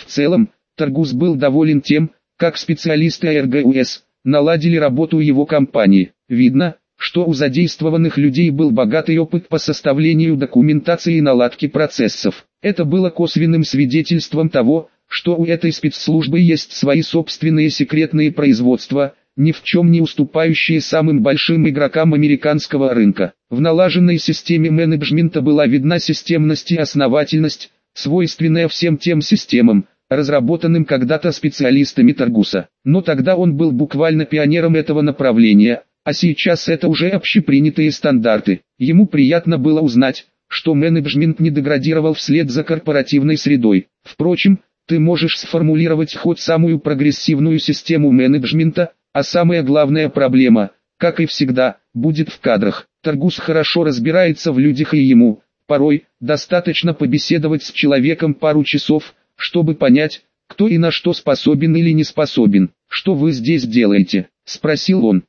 целом, Таргус был доволен тем, как специалисты АРГУС наладили работу его компании. Видно, что у задействованных людей был богатый опыт по составлению документации и наладке процессов. Это было косвенным свидетельством того, что у этой спецслужбы есть свои собственные секретные производства, ни в чем не уступающие самым большим игрокам американского рынка. В налаженной системе менеджмента была видна системность и основательность, свойственная всем тем системам, разработанным когда-то специалистами Таргуса. Но тогда он был буквально пионером этого направления, а сейчас это уже общепринятые стандарты. Ему приятно было узнать, что менеджмент не деградировал вслед за корпоративной средой. Впрочем, ты можешь сформулировать хоть самую прогрессивную систему менеджмента, а самая главная проблема, как и всегда, будет в кадрах. Таргус хорошо разбирается в людях и ему, порой, достаточно побеседовать с человеком пару часов, чтобы понять, кто и на что способен или не способен. «Что вы здесь делаете?» – спросил он.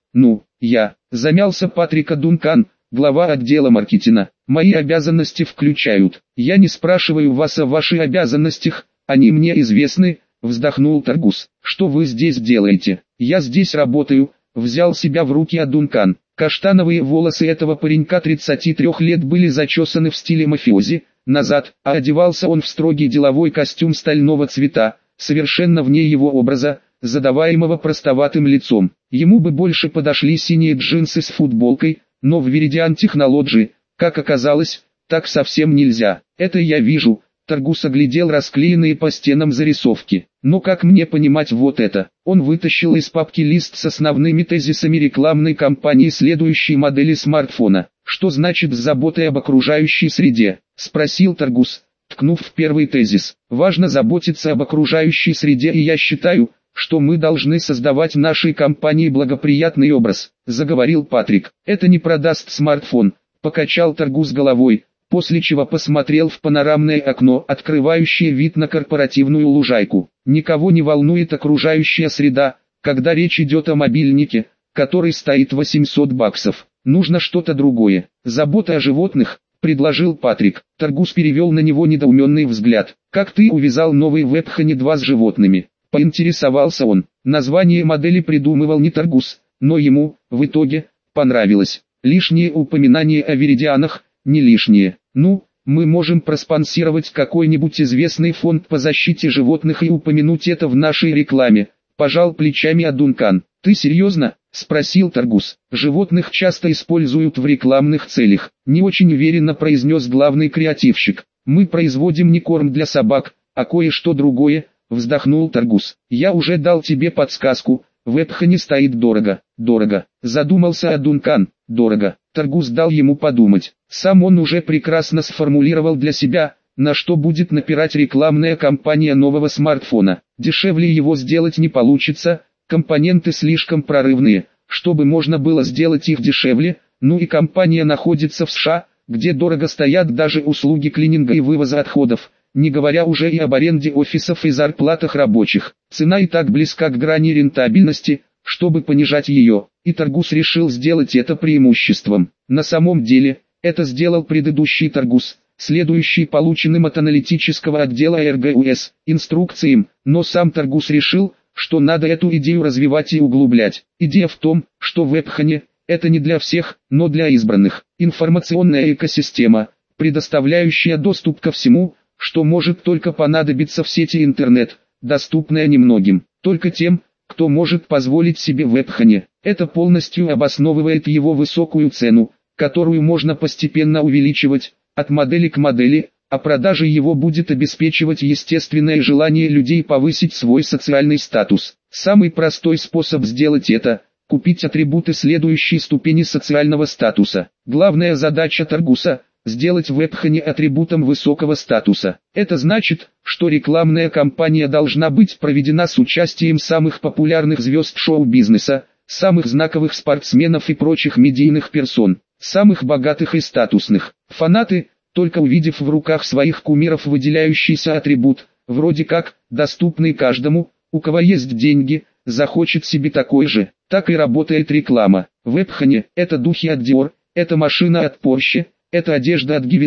Замялся Патрик Дункан, глава отдела маркетинга. «Мои обязанности включают. Я не спрашиваю вас о ваших обязанностях, они мне известны», – вздохнул Таргус. «Что вы здесь делаете?» «Я здесь работаю», – взял себя в руки Дункан. Каштановые волосы этого паренька 33 лет были зачесаны в стиле мафиози назад, а одевался он в строгий деловой костюм стального цвета, совершенно вне его образа, задаваемого простоватым лицом. Ему бы больше подошли синие джинсы с футболкой, но в Viridian Technology, как оказалось, так совсем нельзя. «Это я вижу», — Таргус оглядел расклеенные по стенам зарисовки. «Но как мне понимать вот это?» Он вытащил из папки лист с основными тезисами рекламной кампании следующей модели смартфона. «Что значит с заботой об окружающей среде?» — спросил Таргус, ткнув в первый тезис. «Важно заботиться об окружающей среде, и я считаю, что мы должны создавать в нашей компании благоприятный образ», — заговорил Патрик. «Это не продаст смартфон», — покачал Таргус головой, после чего посмотрел в панорамное окно, открывающее вид на корпоративную лужайку. «Никого не волнует окружающая среда, когда речь идет о мобильнике, который стоит $800. Нужно что-то другое. Забота о животных», — предложил Патрик. Таргус перевел на него недоуменный взгляд. «Как ты увязал новый WebHoney 2 с животными?» — поинтересовался он. Название модели придумывал не Таргус, но ему, в итоге, понравилось. Лишние упоминания о Viridian'ах, не лишние. «Ну, мы можем проспонсировать какой-нибудь известный фонд по защите животных и упомянуть это в нашей рекламе», — пожал плечами Дункан. «Ты серьезно?» — спросил Таргус. «Животных часто используют в рекламных целях», — не очень уверенно произнес главный креативщик. «Мы производим не корм для собак, а кое-что другое», — вздохнул Таргус. «Я уже дал тебе подсказку, WebHoney стоит дорого». «Дорого», — задумался Дункан. «Дорого». Таргус дал ему подумать. Сам он уже прекрасно сформулировал для себя, на что будет напирать рекламная кампания нового смартфона. Дешевле его сделать не получится, компоненты слишком прорывные, чтобы можно было сделать их дешевле, ну и компания находится в США, где дорого стоят даже услуги клининга и вывоза отходов, не говоря уже и об аренде офисов и зарплатах рабочих. Цена и так близка к грани рентабельности, чтобы понижать ее, и Таргус решил сделать это преимуществом. На самом деле, это сделал предыдущий Таргус, следующий полученным от аналитического отдела РГУС инструкциям, но сам Таргус решил, что надо эту идею развивать и углублять. Идея в том, что WebHoney – это не для всех, но для избранных. Информационная экосистема, предоставляющая доступ ко всему, что может только понадобиться в сети интернет, доступная немногим, только тем, кто может позволить себе WebHoney. Это полностью обосновывает его высокую цену, которую можно постепенно увеличивать, от модели к модели, а продажа его будет обеспечивать естественное желание людей повысить свой социальный статус. Самый простой способ сделать это – купить атрибуты следующей ступени социального статуса. Главная задача Таргуса – сделать WebHoney атрибутом высокого статуса. Это значит, что рекламная кампания должна быть проведена с участием самых популярных звезд шоу-бизнеса, самых знаковых спортсменов и прочих медийных персон, самых богатых и статусных. Фанаты, только увидев в руках своих кумиров выделяющийся атрибут, вроде как, доступный каждому, у кого есть деньги, захочет себе такой же. Так и работает реклама. WebHoney – это духи от Dior, это машина от Porsche, это одежда от Givenchy,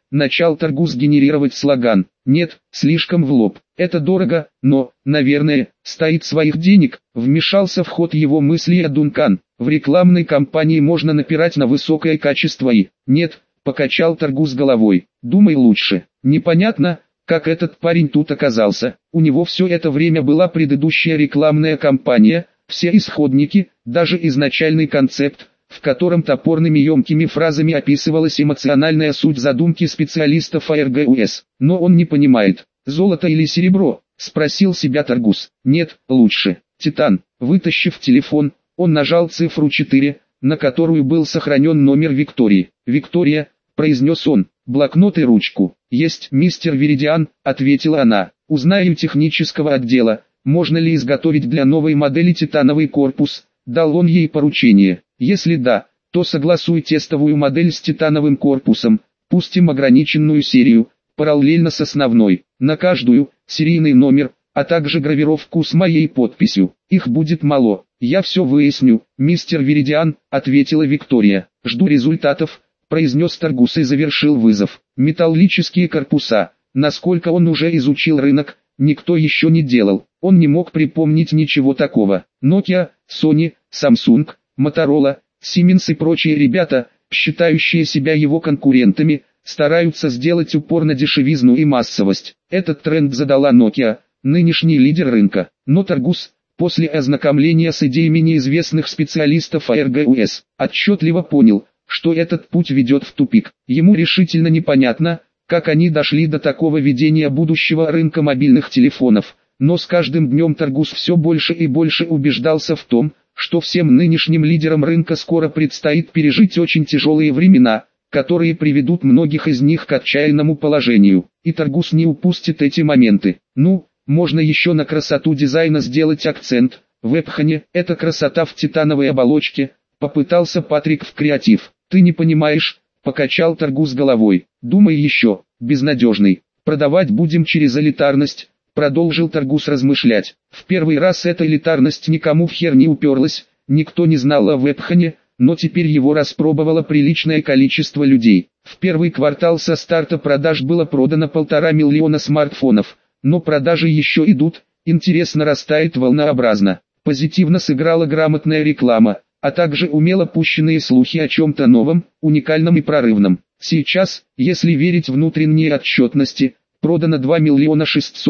начал Торгус генерировать слоган. Нет, слишком в лоб. Это дорого, но, наверное, стоит своих денег. Вмешался в ход его мысли Дункан. В рекламной кампании можно напирать на высокое качество и... Нет, покачал Торгус головой. Думай лучше. Непонятно, как этот парень тут оказался. У него все это время была предыдущая рекламная кампания, все исходники, даже изначальный концепт, в котором топорными емкими фразами описывалась эмоциональная суть задумки специалистов АРГУС. Но он не понимает, золото или серебро, спросил себя Торгус. Нет, лучше. Титан. Вытащив телефон, он нажал цифру 4, на которую был сохранен номер Виктории. «Виктория», произнес он, — «блокнот и ручку». «Есть, мистер Веридиан», ответила она. «Узнаю технического отдела, можно ли изготовить для новой модели титановый корпус». Дал он ей поручение. «Если да, то согласуй тестовую модель с титановым корпусом, пустим ограниченную серию, параллельно с основной, на каждую, серийный номер, а также гравировку с моей подписью. Их будет мало. Я все выясню, мистер Веридиан», ответила Виктория. «Жду результатов», произнес Торгус и завершил вызов. Металлические корпуса, насколько он уже изучил рынок, никто еще не делал. Он не мог припомнить ничего такого. Nokia, Sony, Samsung, Motorola, Siemens и прочие ребята, считающие себя его конкурентами, стараются сделать упор на дешевизну и массовость. Этот тренд задала Nokia, нынешний лидер рынка. Но Торгус, после ознакомления с идеями неизвестных специалистов АРГУС, отчетливо понял, что этот путь ведет в тупик. Ему решительно непонятно, как они дошли до такого видения будущего рынка мобильных телефонов. Но с каждым днем Торгус все больше и больше убеждался в том, что всем нынешним лидерам рынка скоро предстоит пережить очень тяжелые времена, которые приведут многих из них к отчаянному положению. И Торгус не упустит эти моменты. Ну, можно еще на красоту дизайна сделать акцент. В Эпхане это красота в титановой оболочке, попытался Патрик в креатив. Ты не понимаешь, покачал Торгус головой. Думай еще, безнадежный. Продавать будем через элитарность. Продолжил Торгус размышлять. В первый раз эта элитарность никому в хер не уперлась, никто не знал о Вебхане, но теперь его распробовало приличное количество людей. В первый квартал со старта продаж было продано 1,5 миллиона смартфонов, но продажи еще идут, интерес нарастает волнообразно. Позитивно сыграла грамотная реклама, а также умело пущенные слухи о чем-то новом, уникальном и прорывном. Сейчас, если верить внутренней отчетности, продано 2 миллиона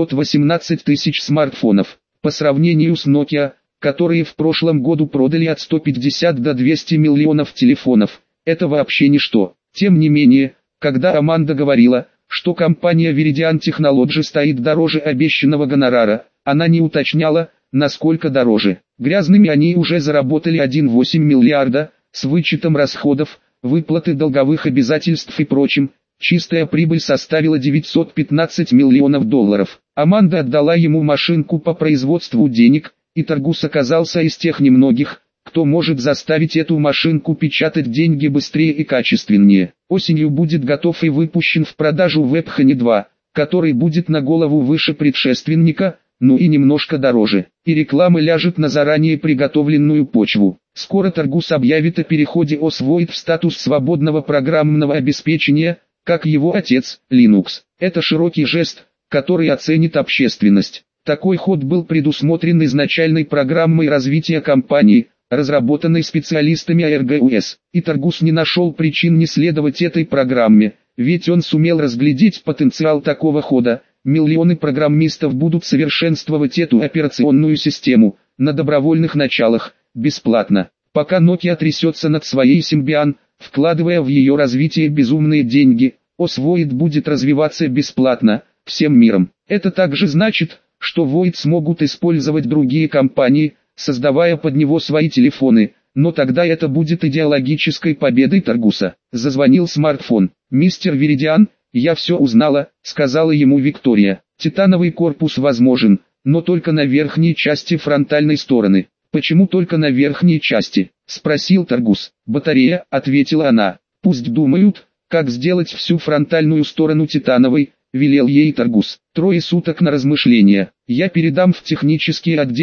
618 тысяч смартфонов, по сравнению с Nokia, которые в прошлом году продали от 150 до 200 миллионов телефонов. Это вообще ничто. Тем не менее, когда Аманда говорила, что компания Veridian Technology стоит дороже обещанного гонорара, она не уточняла, насколько дороже. Грязными они уже заработали 1,8 миллиарда, с вычетом расходов, выплаты долговых обязательств и прочим. Чистая прибыль составила 915 миллионов долларов. Аманда отдала ему машинку по производству денег, и Торгус оказался из тех немногих, кто может заставить эту машинку печатать деньги быстрее и качественнее. Осенью будет готов и выпущен в продажу Вебхане 2, который будет на голову выше предшественника, ну и немножко дороже. И реклама ляжет на заранее приготовленную почву. Скоро Торгус объявит о переходе OS Void в статус свободного программного обеспечения, как его отец, Linux. Это широкий жест, который оценит общественность. Такой ход был предусмотрен изначальной программой развития компании, разработанной специалистами АРГУС. И Торгус не нашел причин не следовать этой программе, ведь он сумел разглядеть потенциал такого хода. Миллионы программистов будут совершенствовать эту операционную систему, на добровольных началах, бесплатно. Пока Nokia трясется над своей Symbian, вкладывая в ее развитие безумные деньги, OS Void будет развиваться бесплатно, всем миром. Это также значит, что Void смогут использовать другие компании, создавая под него свои телефоны, но тогда это будет идеологической победой Торгуса. Зазвонил смартфон. «Мистер Веридиан, я все узнала», — сказала ему Виктория. «Титановый корпус возможен, но только на верхней части фронтальной стороны». «Почему только на верхней части?» — спросил Торгус. «Батарея», — ответила она. «Пусть думают, как сделать всю фронтальную сторону титановой», — велел ей Торгус. «3 суток на размышления. Я передам в технический отдел», —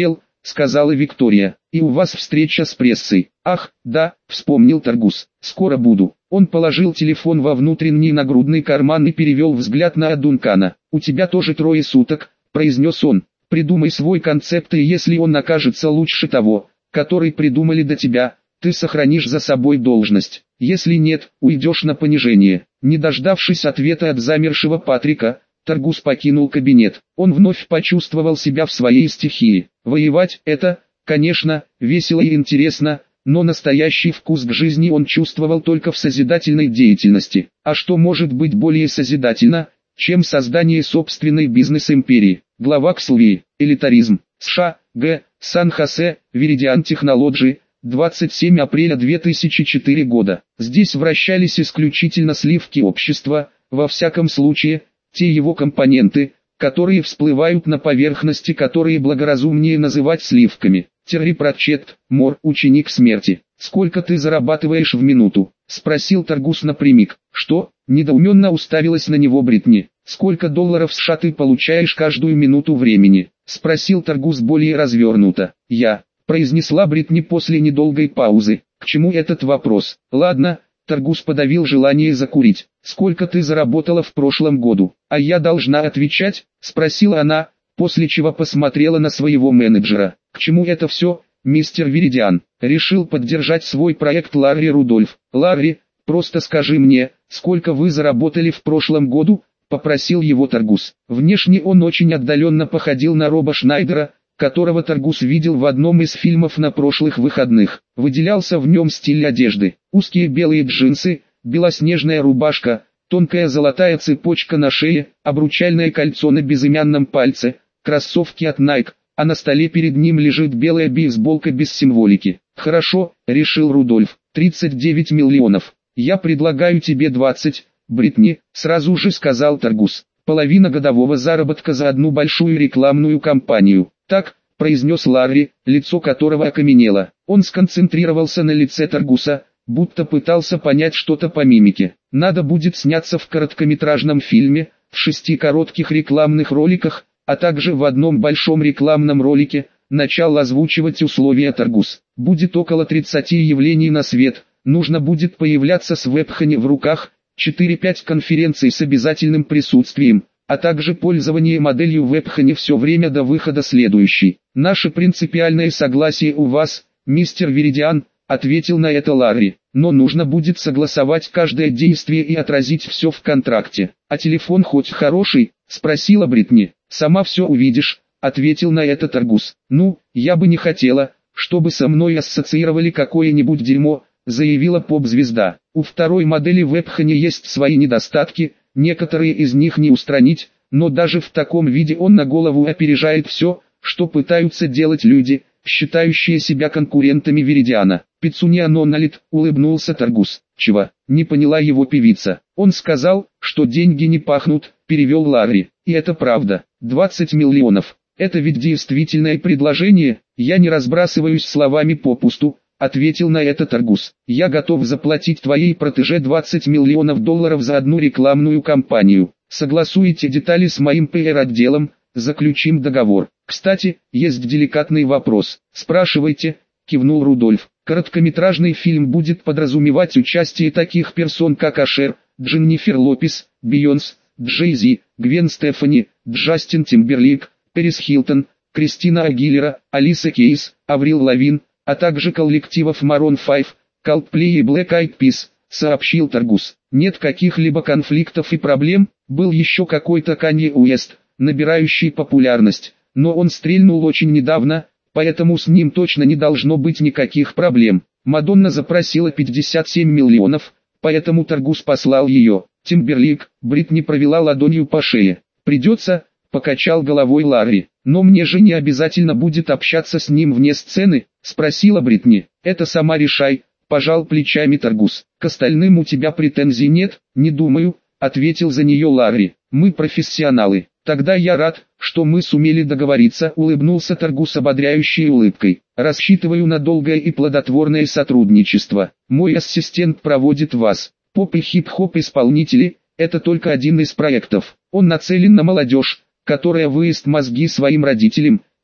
сказала Виктория. И у вас встреча с прессой. Ах, да, вспомнил Торгус. Скоро буду. Он положил телефон во внутренний нагрудный карман и перевел взгляд на Дункана. У тебя тоже 3 суток, произнес он. Придумай свой концепт, и если он окажется лучше того, который придумали до тебя, ты сохранишь за собой должность. Если нет, уйдешь на понижение. Не дождавшись ответа от замершего Патрика, Торгус покинул кабинет. Он вновь почувствовал себя в своей стихии. Воевать – это, конечно, весело и интересно, но настоящий вкус к жизни он чувствовал только в созидательной деятельности. А что может быть более созидательно, чем создание собственной бизнес-империи? Глава Кслви. Элитаризм. США. Г. Сан-Хосе. Viridian Technology. 27 апреля 2004 года. Здесь вращались исключительно сливки общества, во всяком случае, те его компоненты, которые всплывают на поверхности, которые благоразумнее называть сливками. Терри Пратчетт, Мор, ученик смерти. «Сколько ты зарабатываешь в минуту?» – спросил Торгус напрямик. «Что?» – недоуменно уставилась на него Бритни. «Сколько долларов США ты получаешь каждую минуту времени?» – спросил Торгус более развернуто. «Я», – произнесла Бритни после недолгой паузы. «К чему этот вопрос?» «Ладно». Торгус подавил желание закурить. «Сколько ты заработала в прошлом году?» «А я должна отвечать?» – спросила она, после чего посмотрела на своего менеджера. «К чему это все, мистер Viridian?» Решил поддержать свой проект Ларри Рудольф. «Ларри, просто скажи мне, сколько вы заработали в прошлом году?» – попросил его Торгус. Внешне он очень отдаленно походил на Роба Шнайдера, которого Торгус видел в одном из фильмов на прошлых выходных. Выделялся в нем стиль одежды. Узкие белые джинсы, белоснежная рубашка, тонкая золотая цепочка на шее, обручальное кольцо на безымянном пальце, кроссовки от Nike, а на столе перед ним лежит белая бейсболка без символики. «Хорошо», — решил Рудольф, — 39 миллионов. «Я предлагаю тебе 20, Бритни», — сразу же сказал Торгус. «Половина годового заработка за одну большую рекламную кампанию». «Так», — произнес Ларри, лицо которого окаменело. Он сконцентрировался на лице Торгуса, будто пытался понять что-то по мимике. «Надо будет сняться в короткометражном фильме, в 6 коротких рекламных роликах, а также в одном большом рекламном ролике», начал озвучивать условия Торгус. «Будет около 30 явлений на свет, нужно будет появляться с вебхани в руках, 4-5 конференций с обязательным присутствием, а также пользование моделью вебхани все время до выхода следующей. Наше принципиальное согласие у вас, мистер Viridian», ответил на это Ларри. «Но нужно будет согласовать каждое действие и отразить все в контракте». «А телефон хоть хороший?» – спросила Бритни. «Сама все увидишь», – ответил на это Торгус. «Ну, я бы не хотела, чтобы со мной ассоциировали какое-нибудь дерьмо», – заявила поп-звезда. «У второй модели вебхани есть свои недостатки, некоторые из них не устранить, но даже в таком виде он на голову опережает все, что пытаются делать люди, считающие себя конкурентами Viridian». «Пицуния Нонналит», — улыбнулся Торгус. «Чего?» — не поняла его певица. «Он сказал, что деньги не пахнут», — перевел Ларри. «И это правда. 20 миллионов. Это ведь действительное предложение, я не разбрасываюсь словами попусту», — ответил на это Торгус. «Я готов заплатить твоей протеже 20 миллионов долларов за одну рекламную кампанию. Согласуйте детали с моим PR-отделом, заключим договор. Кстати, есть деликатный вопрос». «Спрашивайте», — кивнул Рудольф. «Короткометражный фильм будет подразумевать участие таких персон, как Ашер, Дженнифер Лопес, Бейонс, Джей-Зи, Гвен Стефани, Джастин Тимберлейк, Пэрис Хилтон, Кристина Агилера, Алиса Кейс, Аврил Лавин, а также коллективов Maroon 5, Coldplay и Black Eyed Peas», — сообщил Торгус. «Нет каких-либо конфликтов и проблем. Был еще какой-то Канье Уэст, набирающий популярность, но он стрельнул очень недавно, поэтому с ним точно не должно быть никаких проблем. Мадонна запросила 57 миллионов, поэтому Торгус послал ее. Тимберлейк», — Бритни провела ладонью по шее. «Придется», — покачал головой Ларри. «Но мне же не обязательно будет общаться с ним вне сцены», — спросила Бритни. «Это сама решай», — пожал плечами Торгус. «К остальным у тебя претензий нет?» «Не думаю», — ответил за нее Ларри. «Мы профессионалы». «Тогда я рад, что мы сумели договориться», — улыбнулся Торгус ободряющей улыбкой. «Рассчитываю на долгое и плодотворное сотрудничество. Мой ассистент проводит вас. Поп и хип-хоп исполнители — это только один из проектов. Он нацелен на молодежь, которая выест мозги своим родителям,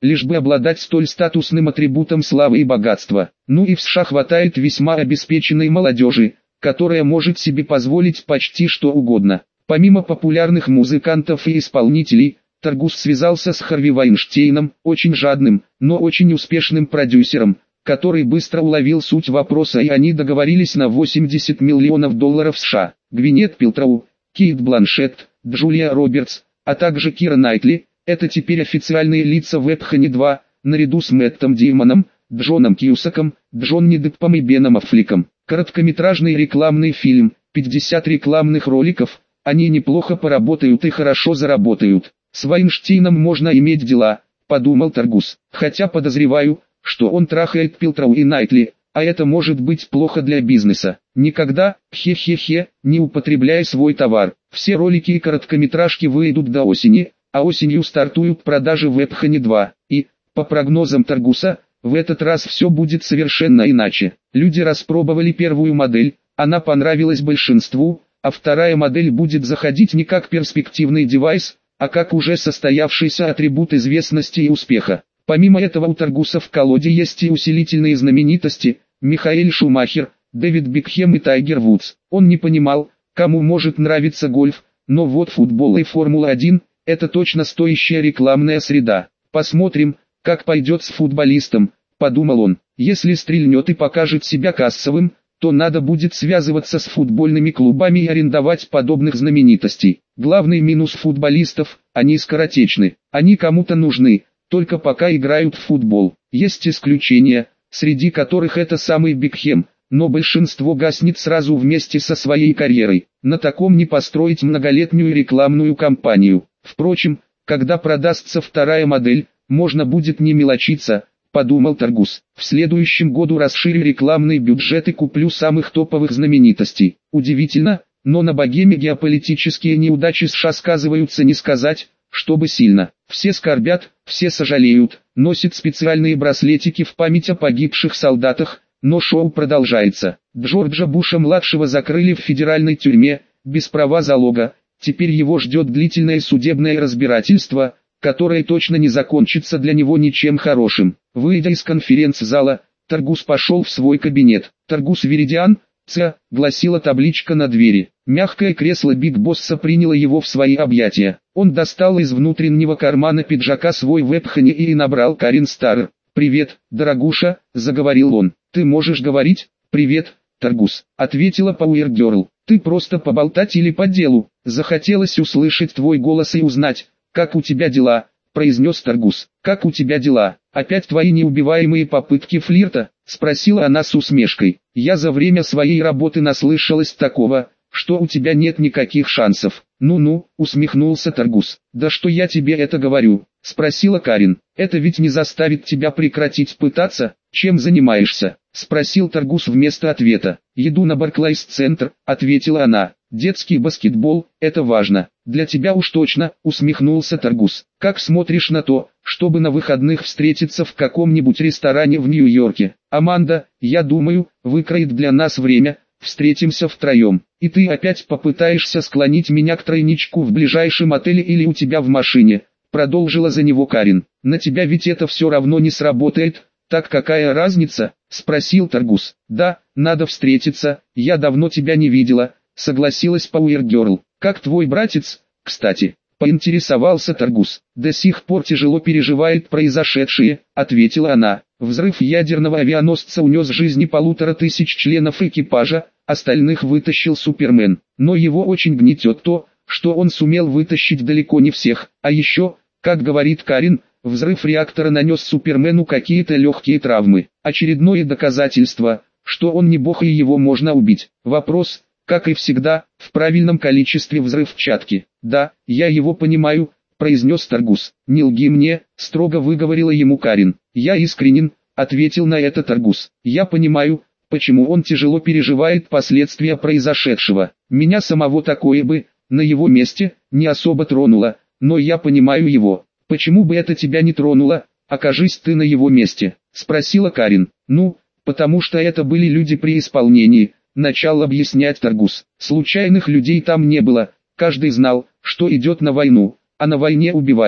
лишь бы обладать столь статусным атрибутом славы и богатства. Ну и в США хватает весьма обеспеченной молодежи, которая может себе позволить почти что угодно. Помимо популярных музыкантов и исполнителей, Таргус связался с Харви Вайнштейном, очень жадным, но очень успешным продюсером, который быстро уловил суть вопроса, и они договорились на $80 миллионов США. Гвинет Пэлтроу, Кейт Бланшетт, Джулия Робертс, а также Кира Найтли – это теперь официальные лица в Эпхане 2, наряду с Мэттом Деймоном, Джоном Кьюсаком, Джонни Деппом и Беном Аффлеком. Короткометражный рекламный фильм, 50 рекламных роликов, они неплохо поработают и хорошо заработают. С Вайнштейном можно иметь дела, подумал Таргус, хотя подозреваю, что он трахает Пэлтроу и Найтли, а это может быть плохо для бизнеса. Никогда, хе-хе-хе, не употребляй свой товар. Все ролики и короткометражки выйдут до осени, а осенью стартуют продажи в Эпхане 2. И, по прогнозам Таргуса, в этот раз все будет совершенно иначе. Люди распробовали первую модель, она понравилась большинству, а вторая модель будет заходить не как перспективный девайс, а как уже состоявшийся атрибут известности и успеха. Помимо этого у Таргуса в колоде есть и усилительные знаменитости, Михаэль Шумахер, Дэвид Бекхэм и Тайгер Вудс. Он не понимал, кому может нравиться гольф, но вот футбол и Формула-1 – это точно стоящая рекламная среда. Посмотрим, как пойдет с футболистом, подумал он. Если стрельнет и покажет себя кассовым, то надо будет связываться с футбольными клубами и арендовать подобных знаменитостей. Главный минус футболистов – они скоротечны, они кому-то нужны, только пока играют в футбол. Есть исключения, среди которых это самый Бекхэм, но большинство гаснет сразу вместе со своей карьерой. На таком не построить многолетнюю рекламную кампанию. Впрочем, когда продастся вторая модель, можно будет не мелочиться, подумал Таргус. В следующем году расширю рекламный бюджет и куплю самых топовых знаменитостей. Удивительно, но на богеме геополитические неудачи США сказываются не сказать, чтобы сильно. Все скорбят, все сожалеют, носят специальные браслетики в память о погибших солдатах, но шоу продолжается. Джорджа Буша-младшего закрыли в федеральной тюрьме, без права залога, теперь его ждет длительное судебное разбирательство, которое точно не закончится для него ничем хорошим. Выйдя из конференц-зала, Таргус пошел в свой кабинет. «Таргус Веридиан, ЦА», гласила табличка на двери. Мягкое кресло Биг Босса приняло его в свои объятия. Он достал из внутреннего кармана пиджака свой веб-хани и набрал Карин Старр. «Привет, дорогуша», — заговорил он. «Ты можешь говорить?» «Привет, Таргус», — ответила Пауэр Герл. «Ты просто поболтать или по делу?» «Захотелось услышать твой голос и узнать, как у тебя дела», — произнес Таргус. «Как у тебя дела? Опять твои неубиваемые попытки флирта?» — спросила она с усмешкой. «Я за время своей работы наслышалась такого, что у тебя нет никаких шансов». «Ну-ну», — усмехнулся Таргус. «Да что я тебе это говорю?» — спросила Карин. «Это ведь не заставит тебя прекратить пытаться? Чем занимаешься?» — спросил Таргус вместо ответа. «Еду на Барклайс-центр», — ответила она. «Детский баскетбол, это важно. Для тебя уж точно», — усмехнулся Таргус. «Как смотришь на то, чтобы на выходных встретиться в каком-нибудь ресторане в Нью-Йорке? Аманда, я думаю, выкроет для нас время, встретимся втроем. И ты опять попытаешься склонить меня к тройничку в ближайшем отеле или у тебя в машине», — продолжила за него Карин. «На тебя ведь это все равно не сработает, так какая разница?» — спросил Таргус. «Да, надо встретиться, я давно тебя не видела», — согласилась Пауэр Герл. «Как твой братец, кстати?» — поинтересовался Таргус. «До сих пор тяжело переживает произошедшее», — ответила она. «Взрыв ядерного авианосца унес жизни 1500 членов экипажа, остальных вытащил Супермен. Но его очень гнетет то, что он сумел вытащить далеко не всех. А еще, как говорит Карин, взрыв реактора нанес Супермену какие-то легкие травмы. Очередное доказательство, что он не бог и его можно убить. Вопрос, как и всегда, в правильном количестве взрывчатки». «Да, я его понимаю», — произнес Таргус. «Не лги мне», — строго выговорила ему Карин. «Я искренен», — ответил на это Таргус. «Я понимаю, почему он тяжело переживает последствия произошедшего. Меня самого такое бы, на его месте, не особо тронуло, но я понимаю его. Почему бы это тебя не тронуло, окажись ты на его месте?» — спросила Карин. «Ну, потому что это были люди при исполнении», — начал объяснять Таргус. «Случайных людей там не было, каждый знал, что идет на войну, а на войне убивают.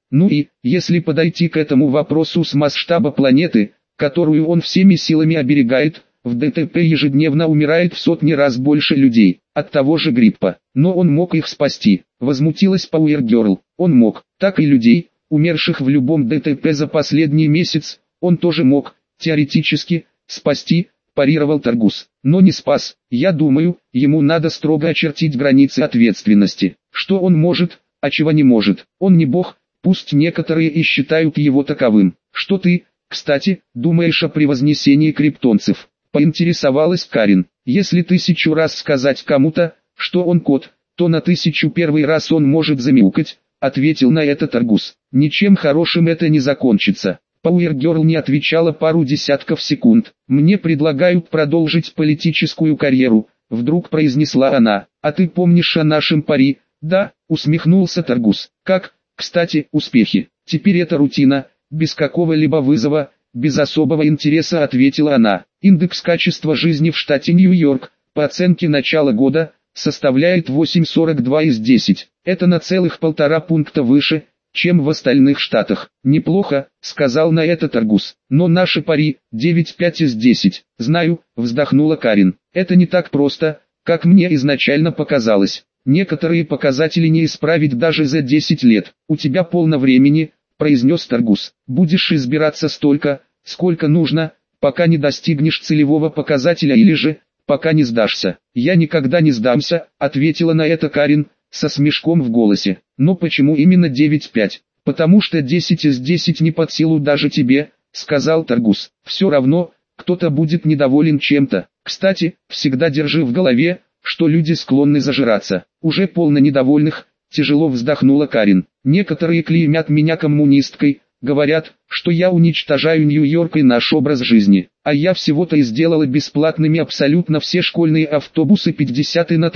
Ну и, если подойти к этому вопросу с масштаба планеты, которую он всеми силами оберегает, в ДТП ежедневно умирает в сотни раз больше людей, от того же гриппа. Но он мог их спасти, возмутилась Power Girl. Он мог, так и людей, умерших в любом ДТП за последний месяц, он тоже мог, теоретически, спасти, парировал Таргус. Но не спас. Я думаю, ему надо строго очертить границы ответственности. Что он может, а чего не может. Он не бог, пусть некоторые и считают его таковым. Что ты, кстати, думаешь о превознесении криптонцев? Поинтересовалась Карин. Если 1000 раз сказать кому-то, что он кот, то на 1001 раз он может замяукать, ответил на это Таргус. Ничем хорошим это не закончится. Power Girl не отвечала пару десятков секунд. «Мне предлагают продолжить политическую карьеру», — вдруг произнесла она. «А ты помнишь о нашем пари?» «Да», — усмехнулся Таргус. «Как, кстати, успехи?» «Теперь это рутина, без какого-либо вызова, без особого интереса», — ответила она. «Индекс качества жизни в штате Нью-Йорк, по оценке начала года, составляет 8,42 из 10. Это на целых 1,5 пункта выше, чем в остальных штатах. Неплохо, сказал на это Таргус. Но наши пари, 9,5 из 10. Знаю, вздохнула Карин. Это не так просто, как мне изначально показалось. Некоторые показатели не исправить даже за 10 лет. У тебя полно времени, произнес Таргус. Будешь избираться столько, сколько нужно, пока не достигнешь целевого показателя или же, пока не сдашься. Я никогда не сдамся, ответила на это Карин, со смешком в голосе. Но почему именно 9,5? Потому что 10 из 10 не под силу даже тебе, сказал Таргус. Все равно, кто-то будет недоволен чем-то. Кстати, всегда держи в голове, что люди склонны зажираться. Уже полно недовольных, тяжело вздохнула Карин. Некоторые клеймят меня коммунисткой, говорят, что я уничтожаю Нью-Йорк и наш образ жизни. А я всего-то и сделала бесплатными абсолютно все школьные автобусы 50 и на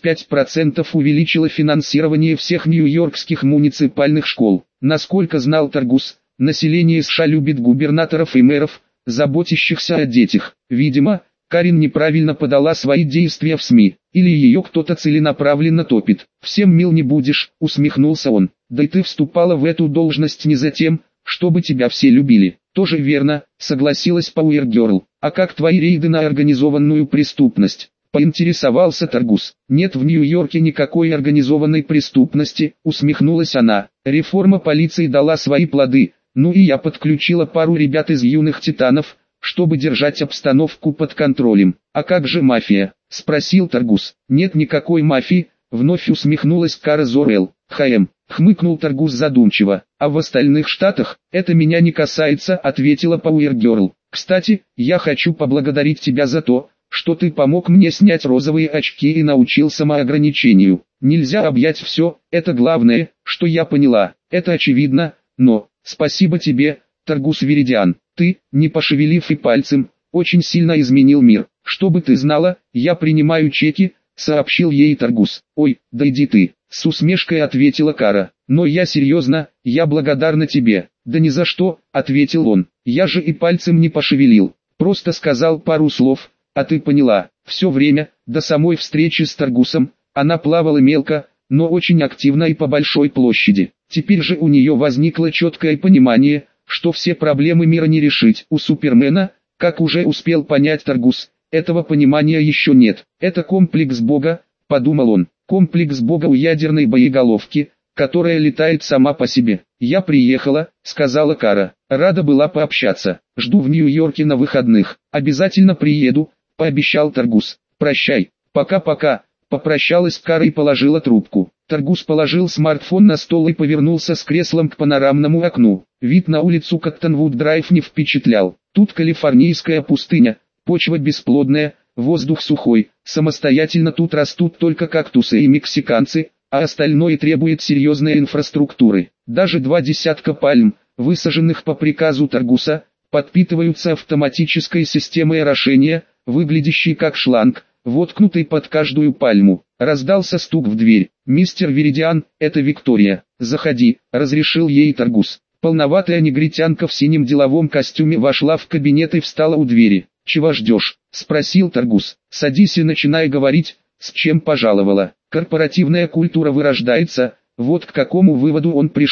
35% увеличила финансирование всех нью-йоркских муниципальных школ. Насколько знал Таргус, население США любит губернаторов и мэров, заботящихся о детях. Видимо, Карин неправильно подала свои действия в СМИ, или ее кто-то целенаправленно топит. «Всем мил не будешь», — усмехнулся он. «Да и ты вступала в эту должность не за тем, чтобы тебя все любили». «Тоже верно», — согласилась Power Girl. «А как твои рейды на организованную преступность?» — поинтересовался Таргус. «Нет в Нью-Йорке никакой организованной преступности», — усмехнулась она. «Реформа полиции дала свои плоды, ну и я подключила пару ребят из юных титанов, чтобы держать обстановку под контролем». «А как же мафия?» — спросил Таргус. «Нет никакой мафии», — вновь усмехнулась Кара Зор-Эл. Хмыкнул Таргус задумчиво. «А в остальных штатах, это меня не касается», — ответила Power Girl. «Кстати, я хочу поблагодарить тебя за то, что ты помог мне снять розовые очки и научил самоограничению. Нельзя объять все, это главное, что я поняла. Это очевидно, но, спасибо тебе, Таргус Виридиан. Ты, не пошевелив и пальцем, очень сильно изменил мир. Чтобы ты знала, я принимаю чеки», — сообщил ей Таргус. «Ой, да иди ты», — с усмешкой ответила Кара. «Но я серьезно, я благодарна тебе». «Да ни за что», — ответил он. «Я же и пальцем не пошевелил, просто сказал пару слов, а ты поняла». Все время, до самой встречи с Таргусом, она плавала мелко, но очень активно и по большой площади. Теперь же у нее возникло четкое понимание, что все проблемы мира не решить. У Супермена, как уже успел понять Таргус, этого понимания еще нет. Это комплекс Бога, подумал он. Комплекс Бога у ядерной боеголовки, которая летает сама по себе. «Я приехала», — сказала Кара. «Рада была пообщаться. Жду в Нью-Йорке на выходных. Обязательно приеду», — пообещал Таргус. «Прощай». «Пока-пока», — попрощалась Кара и положила трубку. Таргус положил смартфон на стол и повернулся с креслом к панорамному окну. Вид на улицу Коттонвуд-Драйв не впечатлял. Тут калифорнийская пустыня, почва бесплодная, воздух сухой, самостоятельно тут растут только кактусы и мексиканцы, а остальное требует серьезной инфраструктуры. Даже 2 десятка пальм, высаженных по приказу Таргуса, подпитываются автоматической системой орошения, выглядящей как шланг, воткнутый под каждую пальму. Раздался стук в дверь. «Мистер Виридиан, это Виктория. Заходи», — разрешил ей Таргус. Полноватая негритянка в синем деловом костюме вошла в кабинет и встала у двери. «Чего ждешь?» — спросил Таргус. «Садись и начинай говорить, с чем пожаловала». Корпоративная культура вырождается, вот к какому выводу он пришел.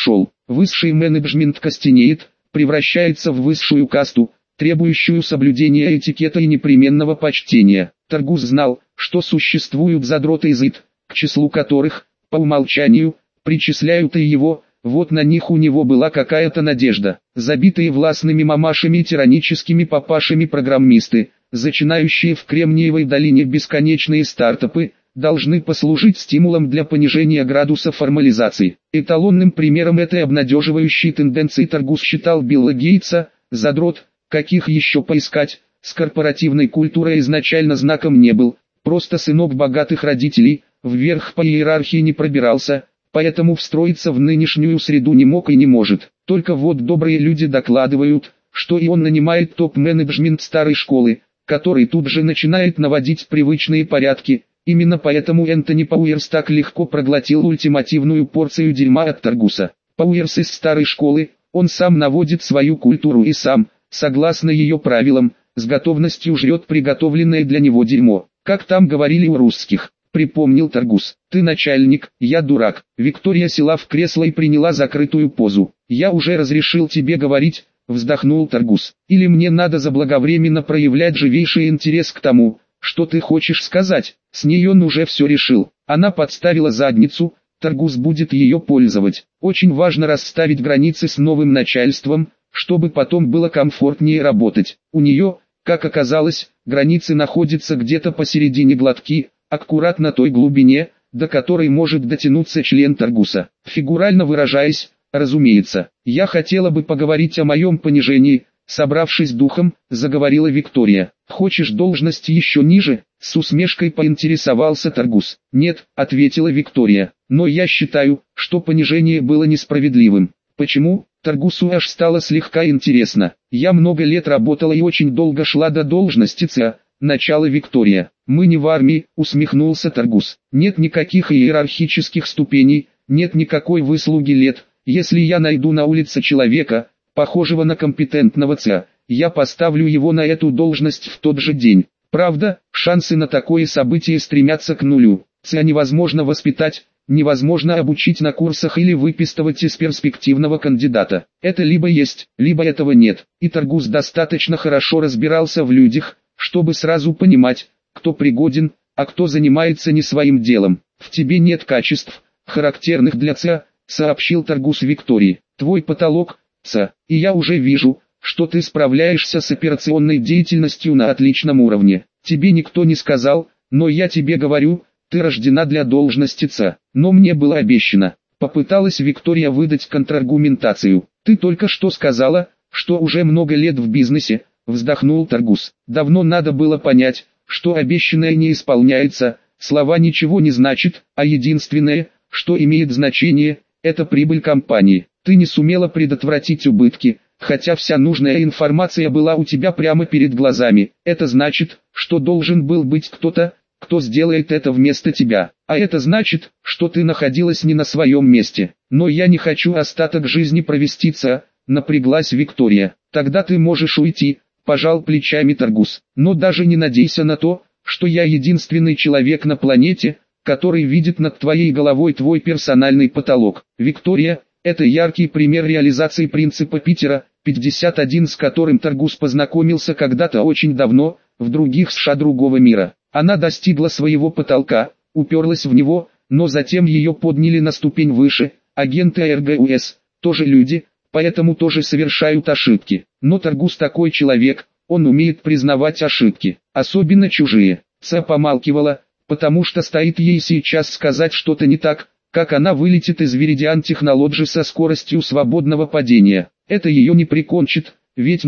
высший менеджмент костенеет, превращается в высшую касту, требующую соблюдения этикета и непременного почтения. Таргус знал, что существуют задроты из ид, к числу которых, по умолчанию, причисляют и его. Вот на них у него была какая-то надежда. Забитые властными мамашами и тираническими папашами программисты, зачинающие в Кремниевой долине бесконечные стартапы, должны послужить стимулом для понижения градуса формализации. Эталонным примером этой обнадеживающей тенденции Таргус считал Билла Гейтса, задрот, каких еще поискать, с корпоративной культурой изначально знаком не был, просто сынок богатых родителей, вверх по иерархии не пробирался, поэтому встроиться в нынешнюю среду не мог и не может. Только вот добрые люди докладывают, что и он нанимает топ-менеджмент старой школы, который тут же начинает наводить привычные порядки. Именно поэтому Энтони Пауэрс так легко проглотил ультимативную порцию дерьма от Таргуса. Пауэрс из старой школы, он сам наводит свою культуру и сам, согласно ее правилам, с готовностью жрет приготовленное для него дерьмо. Как там говорили у русских, припомнил Таргус. Ты начальник, я дурак. Виктория села в кресло и приняла закрытую позу. Я уже разрешил тебе говорить, вздохнул Таргус. Или мне надо заблаговременно проявлять живейший интерес к тому, что ты хочешь сказать? С ней он уже все решил. Она подставила задницу, Таргус будет ее пользовать. Очень важно расставить границы с новым начальством, чтобы потом было комфортнее работать. У нее, как оказалось, границы находятся где-то посередине глотки, аккурат на той глубине, до которой может дотянуться член Таргуса. Фигурально выражаясь, разумеется, я хотела бы поговорить о моем понижении. Собравшись духом, заговорила Виктория. «Хочешь должность еще ниже?» С усмешкой поинтересовался Таргус. «Нет», ответила Виктория, «но я считаю, что понижение было несправедливым». «Почему?» Таргусу аж стало слегка интересно. «Я много лет работала и очень долго шла до должности ЦА», начала Виктория. «Мы не в армии», усмехнулся Таргус. «Нет никаких иерархических ступеней, нет никакой выслуги лет. Если я найду на улице человека, похожего на компетентного ЦА, я поставлю его на эту должность в тот же день. Правда, шансы на такое событие стремятся к нулю. ЦА невозможно воспитать, невозможно обучить на курсах или выпистывать из перспективного кандидата. Это либо есть, либо этого нет. И Таргус достаточно хорошо разбирался в людях, чтобы сразу понимать, кто пригоден, а кто занимается не своим делом. В тебе нет качеств, характерных для ЦА, сообщил Таргус Виктории. Твой потолок – ЦА, и я уже вижу, что ты справляешься с операционной деятельностью на отличном уровне. Тебе никто не сказал, но я тебе говорю, ты рождена для должности ЦА. Но мне было обещано. Попыталась Виктория выдать контраргументацию. Ты только что сказала, что уже много лет в бизнесе, вздохнул Таргус. Давно надо было понять, что обещанное не исполняется, слова ничего не значат, а единственное, что имеет значение, это прибыль компании. Ты не сумела предотвратить убытки, хотя вся нужная информация была у тебя прямо перед глазами. Это значит, что должен был быть кто-то, кто сделает это вместо тебя. А это значит, что ты находилась не на своем месте. Но я не хочу остаток жизни провести ЦА, напряглась Виктория. Тогда ты можешь уйти, пожал плечами Таргус. Но даже не надейся на то, что я единственный человек на планете, который видит над твоей головой твой персональный потолок. Виктория, это яркий пример реализации принципа Питера, 51, с которым Таргус познакомился когда-то очень давно, в других США другого мира. Она достигла своего потолка, уперлась в него, но затем ее подняли на ступень выше. Агенты РГУС, тоже люди, поэтому тоже совершают ошибки. Но Таргус такой человек, он умеет признавать ошибки, особенно чужие. ЦА помалкивала, потому что стоит ей сейчас сказать что-то не так, как она вылетит из Viridian Technology со скоростью свободного падения. Это ее не прикончит, ведь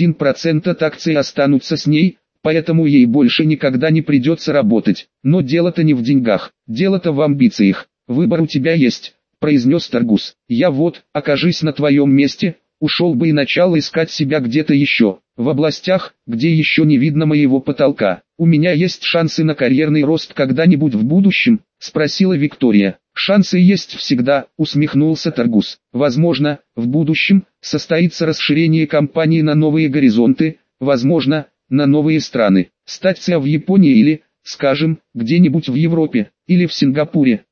0,1% акций останутся с ней, поэтому ей больше никогда не придется работать. Но дело-то не в деньгах, дело-то в амбициях. Выбор у тебя есть, произнес Таргус. Я вот, окажись на твоем месте, ушел бы и начал искать себя где-то еще, в областях, где еще не видно моего потолка. У меня есть шансы на карьерный рост когда-нибудь в будущем, спросила Виктория. Шансы есть всегда, усмехнулся Таргус. Возможно, в будущем состоится расширение компании на новые горизонты, возможно, на новые страны. Стать ЦА в Японии или, скажем, где-нибудь в Европе, или в Сингапуре.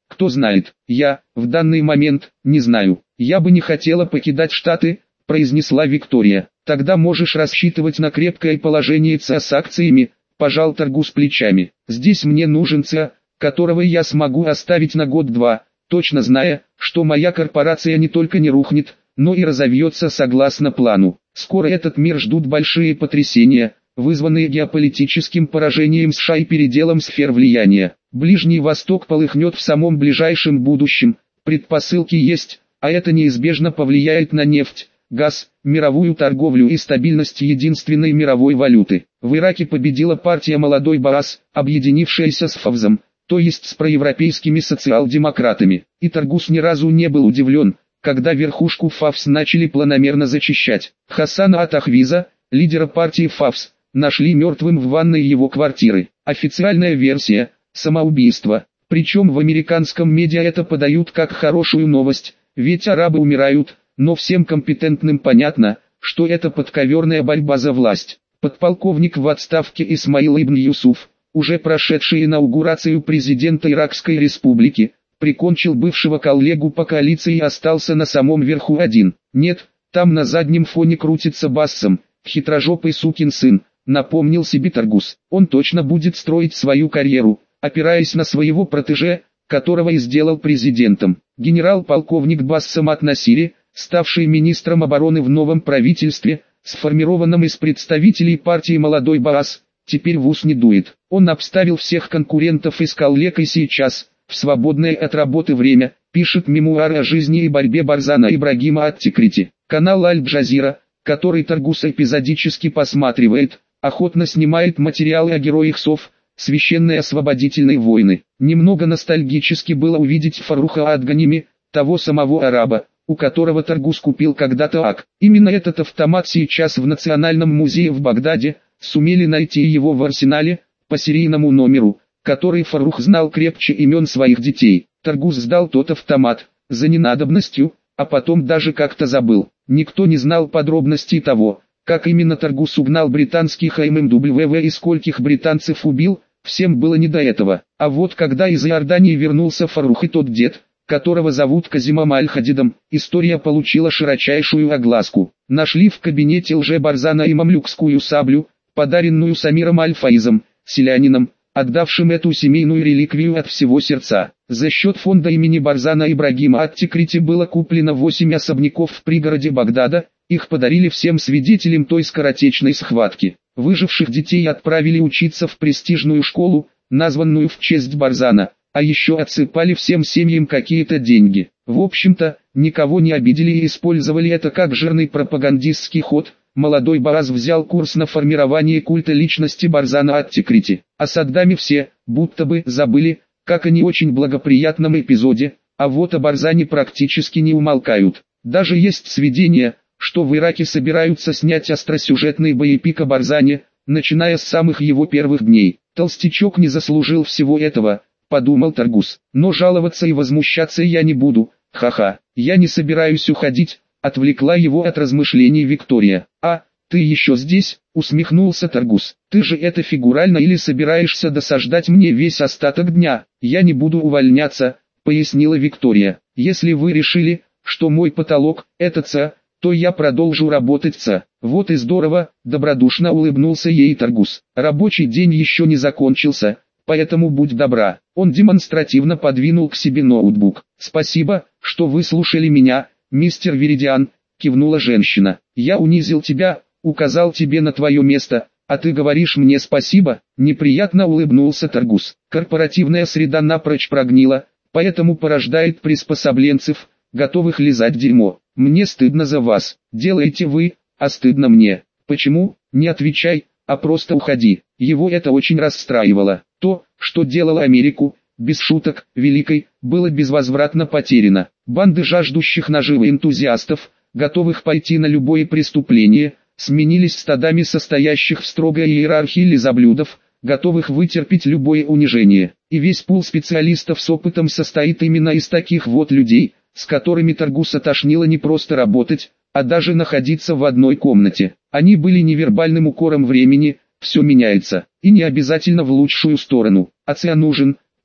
Кто знает, я, в данный момент, не знаю. Я бы не хотела покидать Штаты, произнесла Виктория. Тогда можешь рассчитывать на крепкое положение ЦА с акциями, пожал Торгус плечами. Здесь мне нужен ЦА, которого я смогу оставить на год-два, точно зная, что моя корпорация не только не рухнет, но и разовьется согласно плану. Скоро этот мир ждут большие потрясения, вызванные геополитическим поражением США и переделом сфер влияния. Ближний Восток полыхнет в самом ближайшем будущем, предпосылки есть, а это неизбежно повлияет на нефть, газ, мировую торговлю и стабильность единственной мировой валюты. В Ираке победила партия «Молодой Баас», объединившаяся с ФАВЗом, то есть с проевропейскими социал-демократами. И Торгус ни разу не был удивлен, когда верхушку ФАВЗ начали планомерно зачищать. Хасана Ат-Ахвиза, лидера партии ФАВЗ, нашли мертвым в ванной его квартиры. Официальная версия – самоубийство. Причем в американском медиа это подают как хорошую новость, ведь арабы умирают, но всем компетентным понятно, что это подковерная борьба за власть. Подполковник в отставке Исмаил ибн Юсуф, уже прошедший инаугурацию президента Иракской республики, прикончил бывшего коллегу по коалиции и остался на самом верху один. Нет, там на заднем фоне крутится Бассам, хитрожопый сукин сын, напомнил себе Торгус. Он точно будет строить свою карьеру, опираясь на своего протеже, которого и сделал президентом. Генерал-полковник Бассам ат-Насири, ставший министром обороны в новом правительстве, сформированном из представителей партии «Молодой Баас», теперь в ус не дует. Он обставил всех конкурентов из коллег и сейчас, в свободное от работы время, пишет мемуары о жизни и борьбе Барзана Ибрагима ат-Тикрити. Канал Аль-Джазира, который Торгус эпизодически посматривает, охотно снимает материалы о героях СОВ, священной освободительной войны. Немного ностальгически было увидеть Фаруха ад-Ганими, того самого араба, у которого Торгус купил когда-то АК. Именно этот автомат сейчас в Национальном музее в Багдаде, сумели найти его в арсенале, по серийному номеру, который Фарух знал крепче имен своих детей. Торгус сдал тот автомат, за ненадобностью, а потом даже как-то забыл. Никто не знал подробностей того, как именно Торгус угнал британских АММВ и скольких британцев убил, всем было не до этого. А вот когда из Иордании вернулся Фарух и тот дед, которого зовут Казимом Аль-Хадидом, история получила широчайшую огласку. Нашли в кабинете лже-Барзана и мамлюкскую саблю, подаренную Самиром Аль-Фаизом, селянином, отдавшим эту семейную реликвию от всего сердца. За счет фонда имени Барзана Ибрагима ат-Тикрити было куплено 8 особняков в пригороде Багдада, их подарили всем свидетелям той скоротечной схватки. Выживших детей отправили учиться в престижную школу, названную в честь Барзана, а еще отсыпали всем семьям какие-то деньги. В общем-то, никого не обидели и использовали это как жирный пропагандистский ход. Молодой Баас взял курс на формирование культа личности Барзана ат-Тикрити. О Саддаме все, будто бы, забыли, как о не очень благоприятном эпизоде, а вот о Барзане практически не умолкают. Даже есть сведения, что в Ираке собираются снять остросюжетный боепик о Барзане, начиная с самых его первых дней. Толстячок не заслужил всего этого, подумал Торгус. Но жаловаться и возмущаться я не буду, ха-ха. Я не собираюсь уходить, отвлекла его от размышлений Виктория. А, ты еще здесь, усмехнулся Торгус. Ты же это фигурально или собираешься досаждать мне весь остаток дня? Я не буду увольняться, пояснила Виктория. Если вы решили, что мой потолок – это ЦА, то я продолжу работать в ЦА. Вот и здорово, добродушно улыбнулся ей Торгус. Рабочий день еще не закончился, поэтому будь добра. Он демонстративно подвинул к себе ноутбук. Спасибо, что выслушали меня, мистер Веридиан, кивнула женщина. Я унизил тебя, указал тебе на твое место, а ты говоришь мне спасибо? Неприятно улыбнулся Торгус. Корпоративная среда напрочь прогнила, поэтому порождает приспособленцев, готовых лизать дерьмо. Мне стыдно за вас. Делаете вы, а стыдно мне. Почему? Не отвечай, а просто уходи. Его это очень расстраивало. То, что делало Америку, без шуток, великой, было безвозвратно потеряно. Банды жаждущих наживы энтузиастов, готовых пойти на любое преступление, сменились стадами состоящих в строгой иерархии лизоблюдов, готовых вытерпеть любое унижение. И весь пул специалистов с опытом состоит именно из таких вот людей, с которыми Торгуса тошнило не просто работать, а даже находиться в одной комнате. Они были невербальным укором времени, все меняется, и не обязательно в лучшую сторону. А ЦА нужен,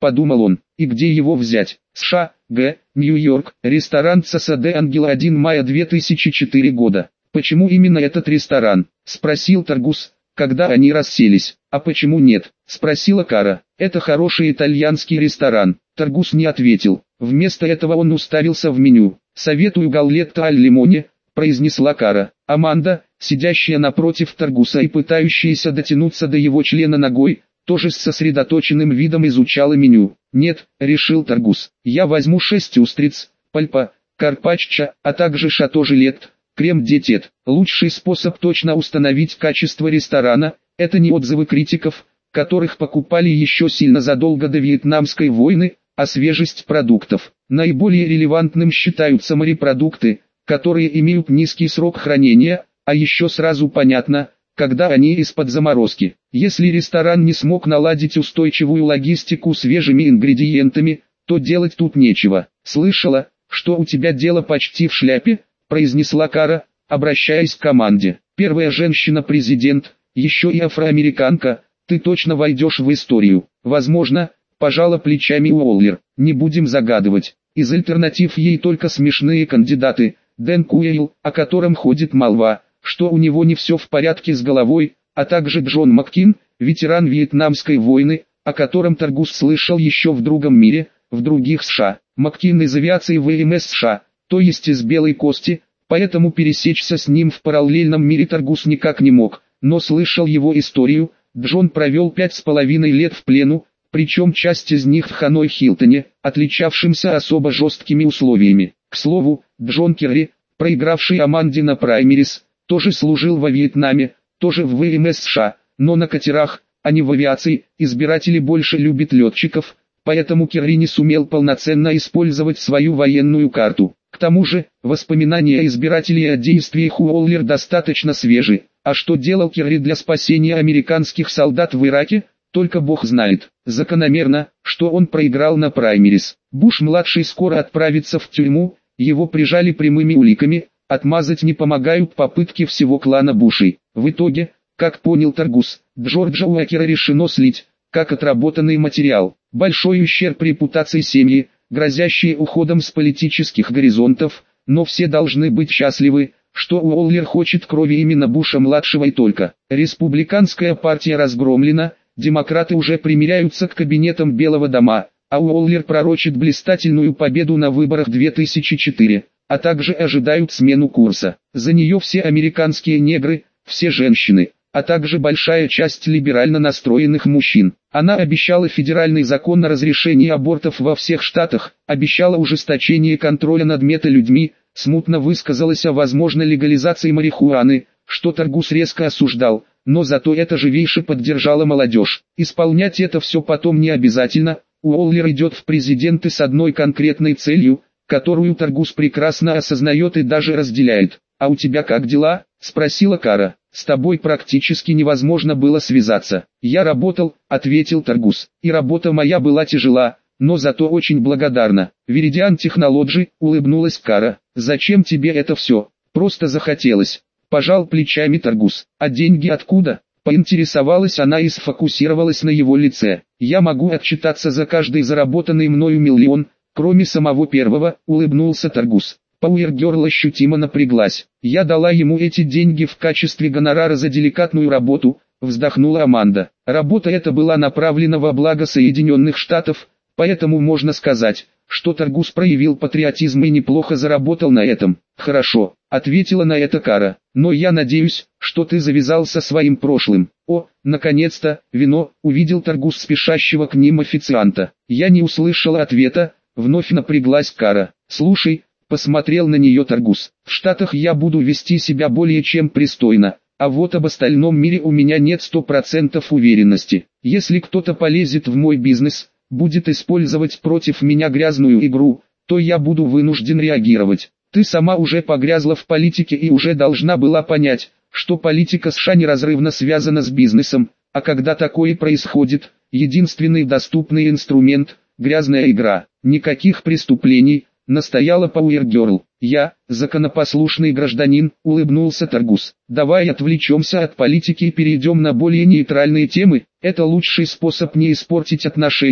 подумал он, и где его взять? США, Г. Нью-Йорк, ресторан Casa de Angel 1 мая 2004 года. Почему именно этот ресторан? Спросил Таргус, когда они расселись. А почему нет? Спросила Кара. Это хороший итальянский ресторан. Таргус не ответил. Вместо этого он уставился в меню. Советую галлетта аль лимоне, произнесла Кара. Аманда, сидящая напротив Таргуса и пытающаяся дотянуться до его члена ногой, тоже с сосредоточенным видом изучала меню. «Нет», — решил Таргус, — «я возьму 6 устриц, пальпа, карпаччо, а также шато жилет, крем-детет». Лучший способ точно установить качество ресторана — это не отзывы критиков, которых покупали еще сильно задолго до Вьетнамской войны, а свежесть продуктов. Наиболее релевантным считаются морепродукты, которые имеют низкий срок хранения, а еще сразу понятно, когда они из-под заморозки. Если ресторан не смог наладить устойчивую логистику свежими ингредиентами, то делать тут нечего. «Слышала, что у тебя дело почти в шляпе», — произнесла Кара, обращаясь к команде. «Первая женщина-президент, еще и афроамериканка, ты точно войдешь в историю». «Возможно», — пожала плечами Уоллер. «Не будем загадывать. Из альтернатив ей только смешные кандидаты. Дэн Куэйл, о котором ходит молва, что у него не все в порядке с головой, а также Джон Маккин, ветеран Вьетнамской войны, о котором Таргус слышал еще в другом мире, в других США. Маккин из авиации ВМС США, то есть из белой кости, поэтому пересечься с ним в параллельном мире Таргус никак не мог, но слышал его историю. Джон провел 5,5 лет в плену, причем часть из них в Ханой Хилтоне, отличавшимся особо жесткими условиями. К слову, Джон Керри, проигравший Аманде на праймерис, тоже служил во Вьетнаме, тоже в ВМС США, но на катерах, а не в авиации. Избиратели больше любят летчиков, поэтому Керри не сумел полноценно использовать свою военную карту. К тому же, воспоминания избирателей о действиях Уоллер достаточно свежи, а что делал Керри для спасения американских солдат в Ираке, только Бог знает. Закономерно, что он проиграл на праймерис. Буш-младший скоро отправится в тюрьму, его прижали прямыми уликами, отмазать не помогают попытки всего клана Бушей. В итоге, как понял Таргус, Джорджа Уокера решено слить, как отработанный материал. Большой ущерб репутации семьи, грозящий уходом с политических горизонтов, но все должны быть счастливы, что Уоллер хочет крови именно Буша-младшего и только. Республиканская партия разгромлена, демократы уже примиряются к кабинетам Белого дома, а Уоллер пророчит блистательную победу на выборах 2004, а также ожидают смену курса. За нее все американские негры, все женщины, а также большая часть либерально настроенных мужчин. Она обещала федеральный закон на разрешение абортов во всех штатах, обещала ужесточение контроля над металюдьми, смутно высказалась о возможной легализации марихуаны, что Таргус резко осуждал, но зато это живейше поддержала молодежь. Исполнять это все потом не обязательно. Уоллер идет в президенты с одной конкретной целью, которую Таргус прекрасно осознает и даже разделяет. «А у тебя как дела?» – спросила Кара. «С тобой практически невозможно было связаться». «Я работал», – ответил Таргус. «И работа моя была тяжела, но зато очень благодарна». «Viridian Technology», – улыбнулась Кара. «Зачем тебе это все?» «Просто захотелось». Пожал плечами Таргус. «А деньги откуда?» Поинтересовалась она и сфокусировалась на его лице. «Я могу отчитаться за каждый заработанный мною миллион, кроме самого первого», улыбнулся Таргус. Пауэргерл ощутимо напряглась. «Я дала ему эти деньги в качестве гонорара за деликатную работу», вздохнула Аманда. «Работа эта была направлена во благо Соединенных Штатов, поэтому можно сказать, что Таргус проявил патриотизм и неплохо заработал на этом». «Хорошо», ответила на это Кара, «но я надеюсь, что ты завязал со своим прошлым». «О, наконец-то, вино», увидел Таргус спешащего к ним официанта. Я не услышала ответа, вновь напряглась Кара. «Слушай», посмотрел на нее Таргус, «в Штатах я буду вести себя более чем пристойно, а вот об остальном мире у меня нет 100% уверенности. Если кто-то полезет в мой бизнес, будет использовать против меня грязную игру, то я буду вынужден реагировать. Ты сама уже погрязла в политике и уже должна была понять, что политика США неразрывно связана с бизнесом, а когда такое происходит, единственный доступный инструмент – грязная игра. Никаких преступлений», настояла Пауэргерл. «Я, законопослушный гражданин», улыбнулся Таргус. «Давай отвлечемся от политики и перейдем на более нейтральные темы, это лучший способ не испортить отношения»,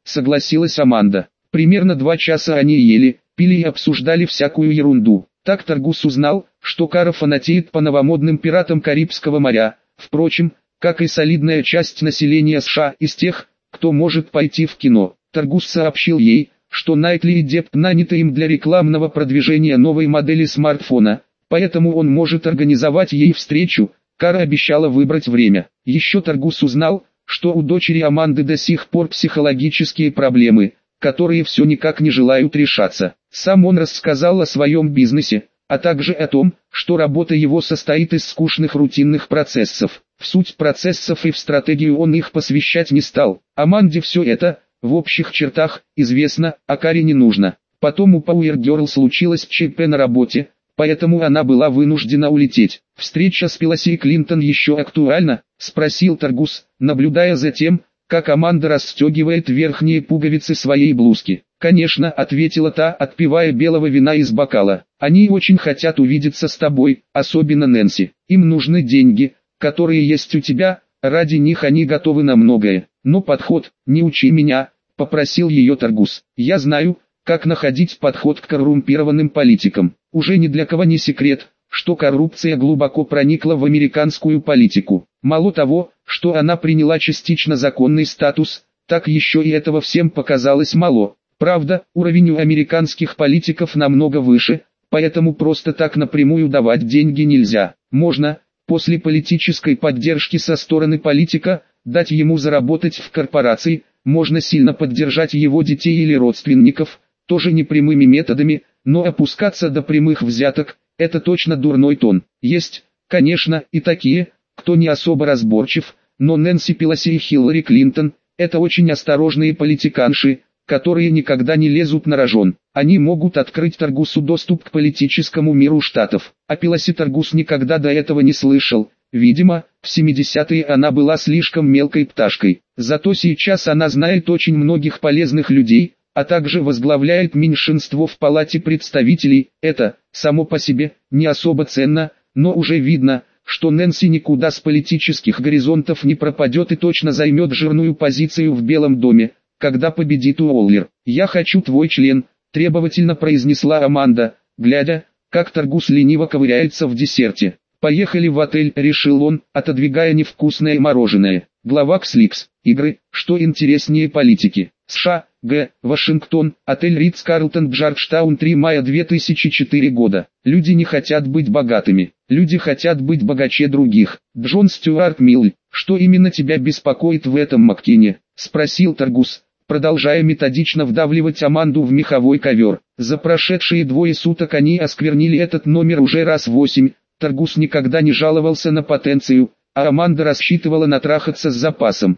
согласилась Аманда. Примерно 2 часа они ели, пили и обсуждали всякую ерунду. Так Таргус узнал, что Кара фанатеет по новомодным пиратам Карибского моря, впрочем, как и солидная часть населения США из тех, кто может пойти в кино. Таргус сообщил ей, что Найтли и Депп наняты им для рекламного продвижения новой модели смартфона, поэтому он может организовать ей встречу. Кара обещала выбрать время. Еще Таргус узнал, что у дочери Аманды до сих пор психологические проблемы, которые все никак не желают решаться. Сам он рассказал о своем бизнесе, а также о том, что работа его состоит из скучных рутинных процессов. В суть процессов и в стратегию он их посвящать не стал. Аманде все это, в общих чертах, известно, а Каре не нужно. Потом у Power Girl случилось ЧП на работе, поэтому она была вынуждена улететь. «Встреча с Пелоси Клинтон еще актуальна?» – спросил Таргус, наблюдая за тем, как Аманда расстегивает верхние пуговицы своей блузки. «Конечно», — ответила та, отпивая белого вина из бокала. «Они очень хотят увидеться с тобой, особенно Нэнси. Им нужны деньги, которые есть у тебя, ради них они готовы на многое. Но подход, не учи меня», — попросил ее Таргус. «Я знаю, как находить подход к коррумпированным политикам. Уже ни для кого не секрет, что коррупция глубоко проникла в американскую политику. Мало того, что она приняла частично законный статус, так еще и этого всем показалось мало. Правда, уровень у американских политиков намного выше, поэтому просто так напрямую давать деньги нельзя. Можно, после политической поддержки со стороны политика, дать ему заработать в корпорации, можно сильно поддержать его детей или родственников, тоже непрямыми методами, но опускаться до прямых взяток – это точно дурной тон. Есть, конечно, и такие, кто не особо разборчив, но Нэнси Пелоси и Хиллари Клинтон – это очень осторожные политиканши, которые никогда не лезут на рожон. Они могут открыть Таргусу доступ к политическому миру штатов. А Пелоси Таргус никогда до этого не слышал. Видимо, в 70-е она была слишком мелкой пташкой. Зато сейчас она знает очень многих полезных людей, а также возглавляет меньшинство в Палате представителей. Это, само по себе, не особо ценно, но уже видно, что Нэнси никуда с политических горизонтов не пропадет и точно займет жирную позицию в Белом доме, когда победит Уоллер. «Я хочу твой член», – требовательно произнесла Аманда, глядя, как Таргус лениво ковыряется в десерте. «Поехали в отель», – решил он, отодвигая невкусное мороженое. Глава Ксликс. Игры, что интереснее политики. США, Г. Вашингтон, отель Ритц-Карлтон, Джорджтаун, 3 мая 2004 года. Люди не хотят быть богатыми. Люди хотят быть богаче других. Джон Стюарт Милл. «Что именно тебя беспокоит в этом Маккине?» – спросил Таргус, продолжая методично вдавливать Аманду в меховой ковер. За прошедшие 2 суток они осквернили этот номер уже раз 8. Таргус никогда не жаловался на потенцию, а Аманда рассчитывала натрахаться с запасом.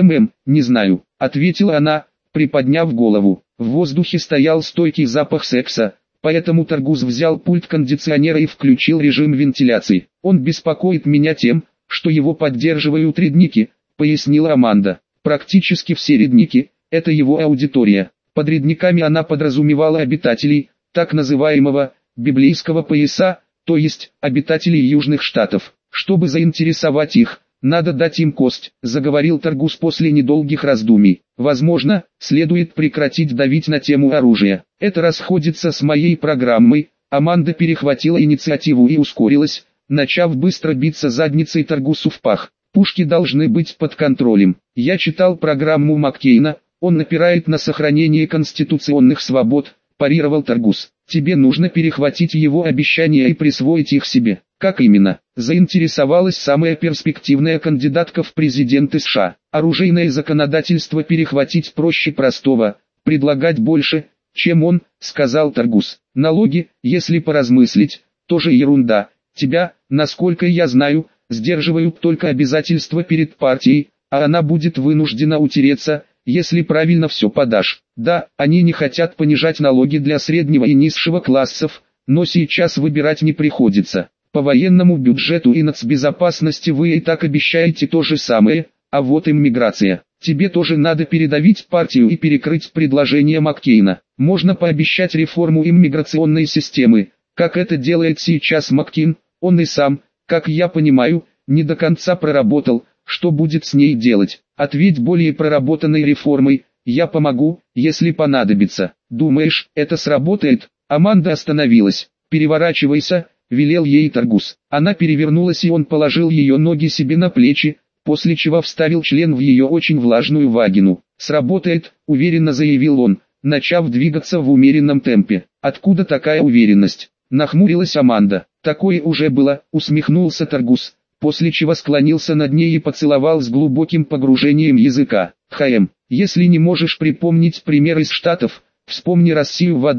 Не знаю», — ответила она, приподняв голову. В воздухе стоял стойкий запах секса, поэтому Таргус взял пульт кондиционера и включил режим вентиляции. «Он беспокоит меня тем, что его поддерживают редники», — пояснила Аманда. «Практически все редники — это его аудитория». Под редниками она подразумевала обитателей, так называемого, библейского пояса, то есть, обитателей Южных Штатов. «Чтобы заинтересовать их, надо дать им кость», — заговорил Таргус после недолгих раздумий. «Возможно, следует прекратить давить на тему оружия. Это расходится с моей программой». Аманда перехватила инициативу и ускорилась, начав быстро биться задницей Таргусу в пах. «Пушки должны быть под контролем. Я читал программу Маккейна, он напирает на сохранение конституционных свобод», – парировал Таргус. «Тебе нужно перехватить его обещания и присвоить их себе». «Как именно?» – заинтересовалась самая перспективная кандидатка в президенты США. «Оружейное законодательство перехватить проще простого, предлагать больше, чем он», – сказал Таргус. «Налоги, если поразмыслить, тоже ерунда. Тебя, насколько я знаю, сдерживают только обязательства перед партией, а она будет вынуждена утереться, если правильно все подашь. Да, они не хотят понижать налоги для среднего и низшего классов, но сейчас выбирать не приходится. По военному бюджету и нацбезопасности вы и так обещаете то же самое, а вот иммиграция. Тебе тоже надо передавить партию и перекрыть предложение Маккейна. Можно пообещать реформу иммиграционной системы, как это делает сейчас Маккейн. Он и сам, как я понимаю, не до конца проработал, что будет с ней делать. Ответь более проработанной реформой, я помогу, если понадобится. Думаешь, это сработает? Аманда остановилась. Переворачивайся, велел ей Таргус. Она перевернулась, и он положил ее ноги себе на плечи, после чего вставил член в ее очень влажную вагину. «Сработает», — уверенно заявил он, начав двигаться в умеренном темпе. «Откуда такая уверенность?» — нахмурилась Аманда. «Такое уже было», — усмехнулся Таргус, после чего склонился над ней и поцеловал с глубоким погружением языка. Если не можешь припомнить пример из Штатов, вспомни Россию в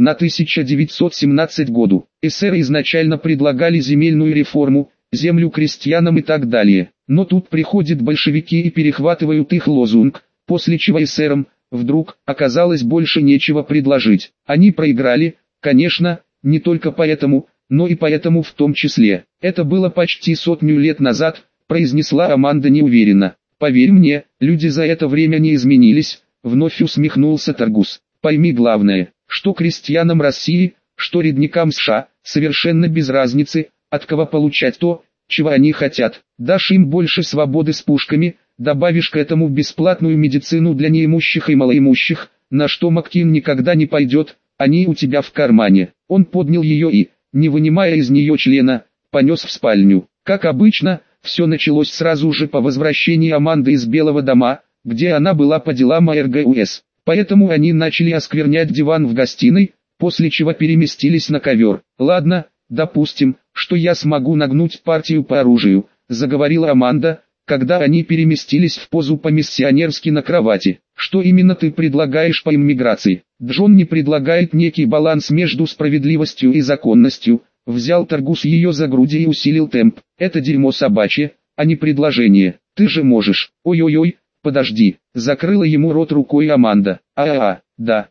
1917 году. Эсеры изначально предлагали земельную реформу, землю крестьянам и так далее. Но тут приходят большевики и перехватывают их лозунг, после чего эсерам, вдруг, оказалось больше нечего предложить. Они проиграли, конечно, не только поэтому, но и поэтому в том числе. Это было почти 100 лет назад, произнесла Аманда неуверенно. «Поверь мне, люди за это время не изменились», вновь усмехнулся Таргус. «Пойми главное, что крестьянам России, что рядникам США, совершенно без разницы, от кого получать то, чего они хотят. Дашь им больше свободы с пушками, добавишь к этому бесплатную медицину для неимущих и малоимущих, на что Маккин никогда не пойдет, они у тебя в кармане». Он поднял ее и, не вынимая из нее члена, понес в спальню. Как обычно, все началось сразу же по возвращении Аманды из Белого дома, где она была по делам РГУС. Поэтому они начали осквернять диван в гостиной, после чего переместились на ковер. «Ладно, допустим, что я смогу нагнуть партию по оружию», заговорила Аманда, когда они переместились в позу по-миссионерски на кровати. «Что именно ты предлагаешь по иммиграции?» Джон не предлагает некий баланс между справедливостью и законностью. Взял Таргус ее за груди и усилил темп. «Это дерьмо собачье, а не предложение. Ты же можешь». «Ой-ой-ой, подожди», закрыла ему рот рукой Аманда. Да,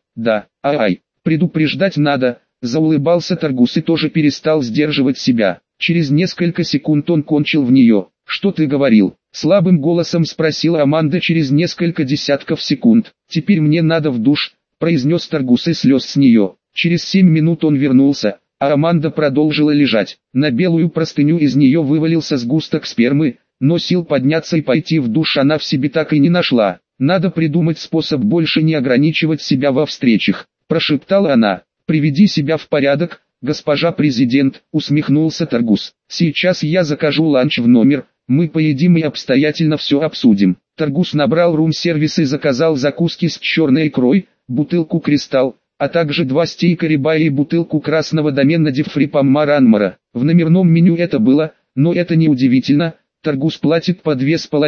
предупреждать надо», заулыбался Таргус и тоже перестал сдерживать себя. Через несколько секунд он кончил в нее. «Что ты говорил?» Слабым голосом спросила Аманда через несколько десятков секунд. «Теперь мне надо в душ», произнес Таргус и слез с нее. Через 7 минут он вернулся, а Аманда продолжила лежать. На белую простыню из нее вывалился сгусток спермы, но сил подняться и пойти в душ она в себе так и не нашла. «Надо придумать способ больше не ограничивать себя во встречах», прошептала она. «Приведи себя в порядок, госпожа президент», усмехнулся Таргус. «Сейчас я закажу ланч в номер, мы поедим и обстоятельно все обсудим». Таргус набрал рум-сервис и заказал закуски с черной икрой, бутылку «Кристалл», а также 2 стейка рибая и бутылку красного домена Диффрипам Маранмара. В номерном меню это было, но это не удивительно. Таргус платит по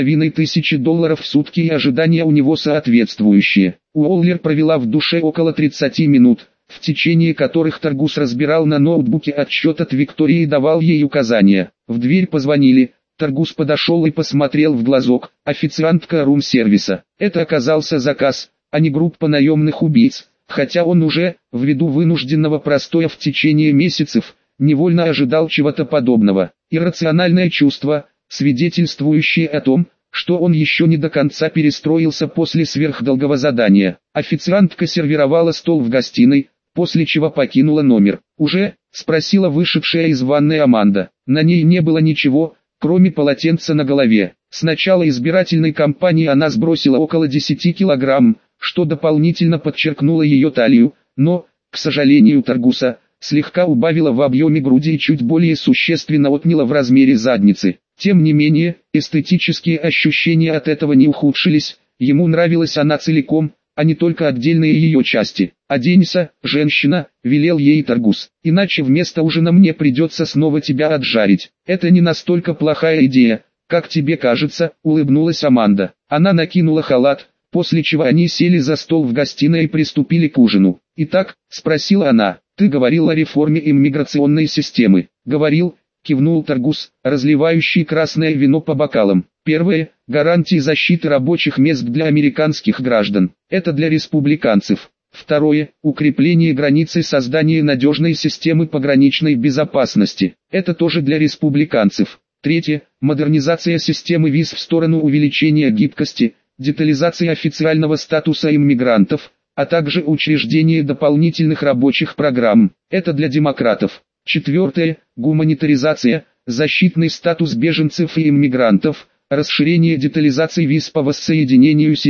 $2500 в сутки и ожидания у него соответствующие. Уоллер провела в душе около 30 минут, в течение которых Таргус разбирал на ноутбуке отчет от Виктории и давал ей указания. В дверь позвонили. Таргус подошел и посмотрел в глазок. Официантка рум-сервиса. Это оказался заказ, а не группа наемных убийц. Хотя он уже, ввиду вынужденного простоя в течение месяцев, невольно ожидал чего-то подобного. Иррациональное чувство, свидетельствующее о том, что он еще не до конца перестроился после сверхдолгого задания. Официантка сервировала стол в гостиной, после чего покинула номер. «Уже?» – спросила вышедшая из ванной Аманда. На ней не было ничего, кроме полотенца на голове. С начала избирательной кампании она сбросила около 10 килограмм, что дополнительно подчеркнуло ее талию, но, к сожалению Таргуса, слегка убавила в объеме груди и чуть более существенно отняла в размере задницы. Тем не менее, эстетические ощущения от этого не ухудшились, ему нравилась она целиком, а не только отдельные ее части. «Оденься, женщина», — велел ей Таргус, — «иначе вместо ужина мне придется снова тебя отжарить». «Это не настолько плохая идея, как тебе кажется», — улыбнулась Аманда. Она накинула халат, после чего они сели за стол в гостиной и приступили к ужину. «Итак», — спросила она, — «ты говорил о реформе иммиграционной системы». «Говорил», — кивнул Таргус, разливающий красное вино по бокалам. «Первое — гарантии защиты рабочих мест для американских граждан. Это для республиканцев. Второе – укрепление границ и создание надежной системы пограничной безопасности. Это тоже для республиканцев. Третье – модернизация системы виз в сторону увеличения гибкости, детализация официального статуса иммигрантов, а также учреждение дополнительных рабочих программ. Это для демократов. Четвертое – гуманитаризация, защитный статус беженцев и иммигрантов, расширение детализации виз по воссоединению семей,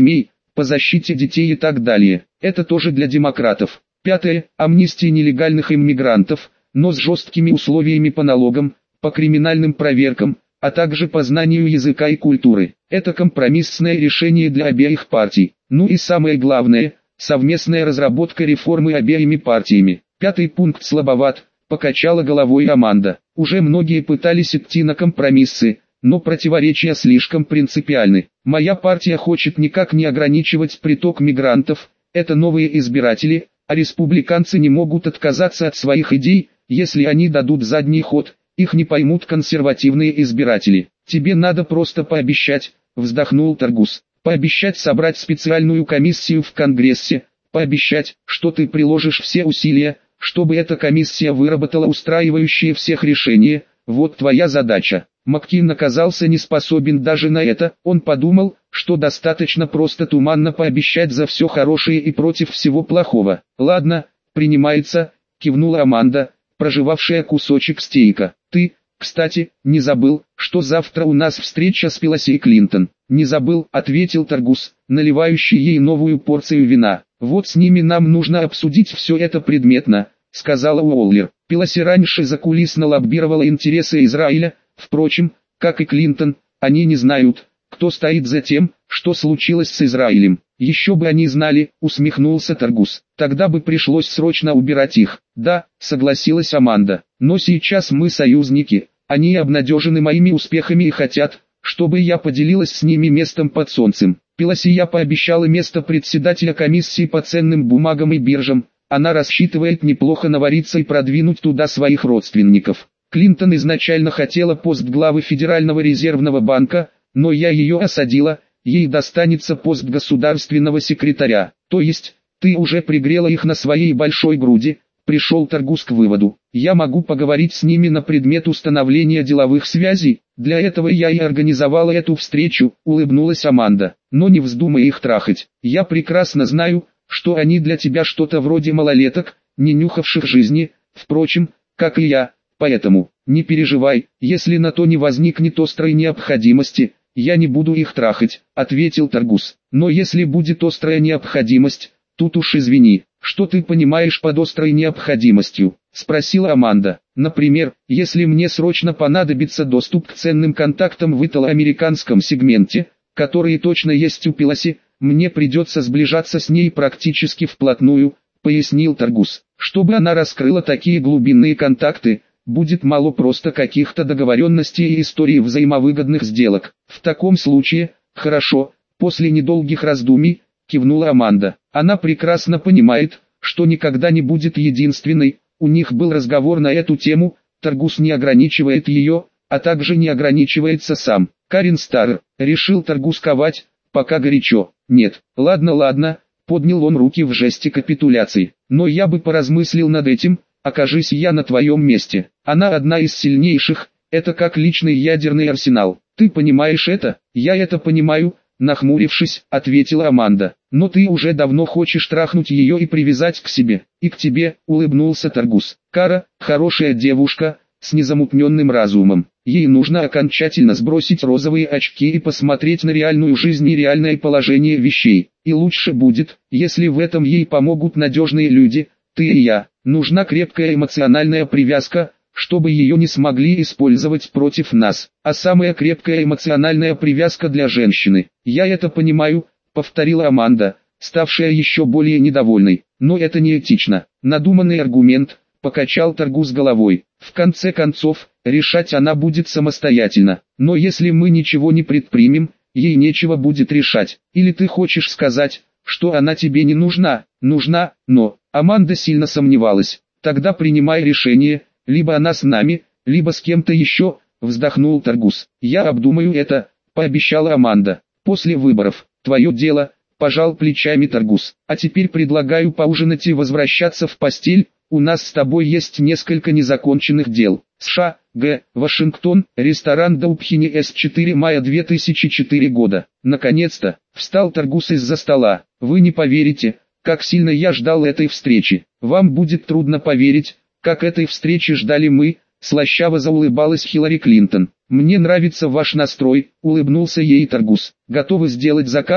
по защите детей и так далее. Это тоже для демократов. Пятое. Амнистия нелегальных иммигрантов, но с жесткими условиями по налогам, по криминальным проверкам, а также по знанию языка и культуры. Это компромиссное решение для обеих партий. Ну и самое главное, совместная разработка реформы обеими партиями. Пятый пункт слабоват, покачала головой Аманда. Уже многие пытались идти на компромиссы, но противоречия слишком принципиальны. Моя партия хочет никак не ограничивать приток мигрантов, это новые избиратели, а республиканцы не могут отказаться от своих идей, если они дадут задний ход, их не поймут консервативные избиратели. Тебе надо просто пообещать, вздохнул Таргус, пообещать собрать специальную комиссию в Конгрессе, пообещать, что ты приложишь все усилия, чтобы эта комиссия выработала устраивающие всех решения, вот твоя задача. Маккин оказался не способен даже на это, он подумал, что достаточно просто туманно пообещать за все хорошее и против всего плохого. «Ладно, принимается», — кивнула Аманда, прожевавшая кусочек стейка. «Ты, кстати, не забыл, что завтра у нас встреча с Пелоси Клинтон?» «Не забыл», — ответил Таргус, наливающий ей новую порцию вина. «Вот с ними нам нужно обсудить все это предметно», — сказала Уоллер. Пелоси раньше закулисно лоббировала интересы Израиля, впрочем, как и Клинтон, они не знают, кто стоит за тем, что случилось с Израилем. «Еще бы они знали», — усмехнулся Таргус. «Тогда бы пришлось срочно убирать их». «Да», — согласилась Аманда, — «но сейчас мы союзники, они обнадежены моими успехами и хотят, чтобы я поделилась с ними местом под солнцем». Пелоси я пообещала место председателя комиссии по ценным бумагам и биржам, она рассчитывает неплохо навариться и продвинуть туда своих родственников. Клинтон изначально хотела пост главы Федерального резервного банка, но я ее осадила, ей достанется пост государственного секретаря. То есть, ты уже пригрела их на своей большой груди, пришел Таргус к выводу. Я могу поговорить с ними на предмет установления деловых связей, для этого я и организовала эту встречу, улыбнулась Аманда. Но не вздумай их трахать, я прекрасно знаю, что они для тебя что-то вроде малолеток, не нюхавших жизни, впрочем, как и я. Поэтому, не переживай, если на то не возникнет острой необходимости, я не буду их трахать, ответил Таргус. Но если будет острая необходимость, тут уж извини, что ты понимаешь под острой необходимостью, спросила Аманда. Например, если мне срочно понадобится доступ к ценным контактам в итало-американском сегменте, которые точно есть у Пелоси, мне придется сближаться с ней практически вплотную, пояснил Таргус. Чтобы она раскрыла такие глубинные контакты, будет мало просто каких-то договоренностей и историй взаимовыгодных сделок. В таком случае, хорошо, после недолгих раздумий, кивнула Аманда. Она прекрасно понимает, что никогда не будет единственной, у них был разговор на эту тему, Таргус не ограничивает ее, а также не ограничивается сам. Карен Старр, решил Таргус ковать, пока горячо. Нет, ладно, поднял он руки в жесте капитуляции, но я бы поразмыслил над этим, окажись я на твоем месте. Она одна из сильнейших, это как личный ядерный арсенал. Ты понимаешь это? Я это понимаю, нахмурившись, ответила Аманда. Но ты уже давно хочешь трахнуть ее и привязать к себе. И к тебе, улыбнулся Таргус. Кара, хорошая девушка, с незамутненным разумом. Ей нужно окончательно сбросить розовые очки и посмотреть на реальную жизнь и реальное положение вещей. И лучше будет, если в этом ей помогут надежные люди, ты и я. Нужна крепкая эмоциональная привязка, чтобы ее не смогли использовать против нас. А самая крепкая эмоциональная привязка для женщины. Я это понимаю, повторила Аманда, ставшая еще более недовольной. Но это не этично. Надуманный аргумент, покачал Таргус головой. В конце концов, решать она будет самостоятельно. Но если мы ничего не предпримем, ей нечего будет решать. Или ты хочешь сказать, что она тебе не нужна? Нужна, но... Аманда сильно сомневалась. Тогда принимай решение, либо она с нами, либо с кем-то еще, вздохнул Таргус. Я обдумаю это, пообещала Аманда. После выборов, твое дело, пожал плечами Таргус. А теперь предлагаю поужинать и возвращаться в постель, у нас с тобой есть несколько незаконченных дел. США, Г. Вашингтон, ресторан Даупхини С4 мая 2004 года. Наконец-то, встал Таргус из-за стола. Вы не поверите, как сильно я ждал этой встречи. Вам будет трудно поверить, как этой встречи ждали мы, слащаво заулыбалась Хиллари Клинтон. Мне нравится ваш настрой, улыбнулся ей Таргус. Готовы сделать заказ?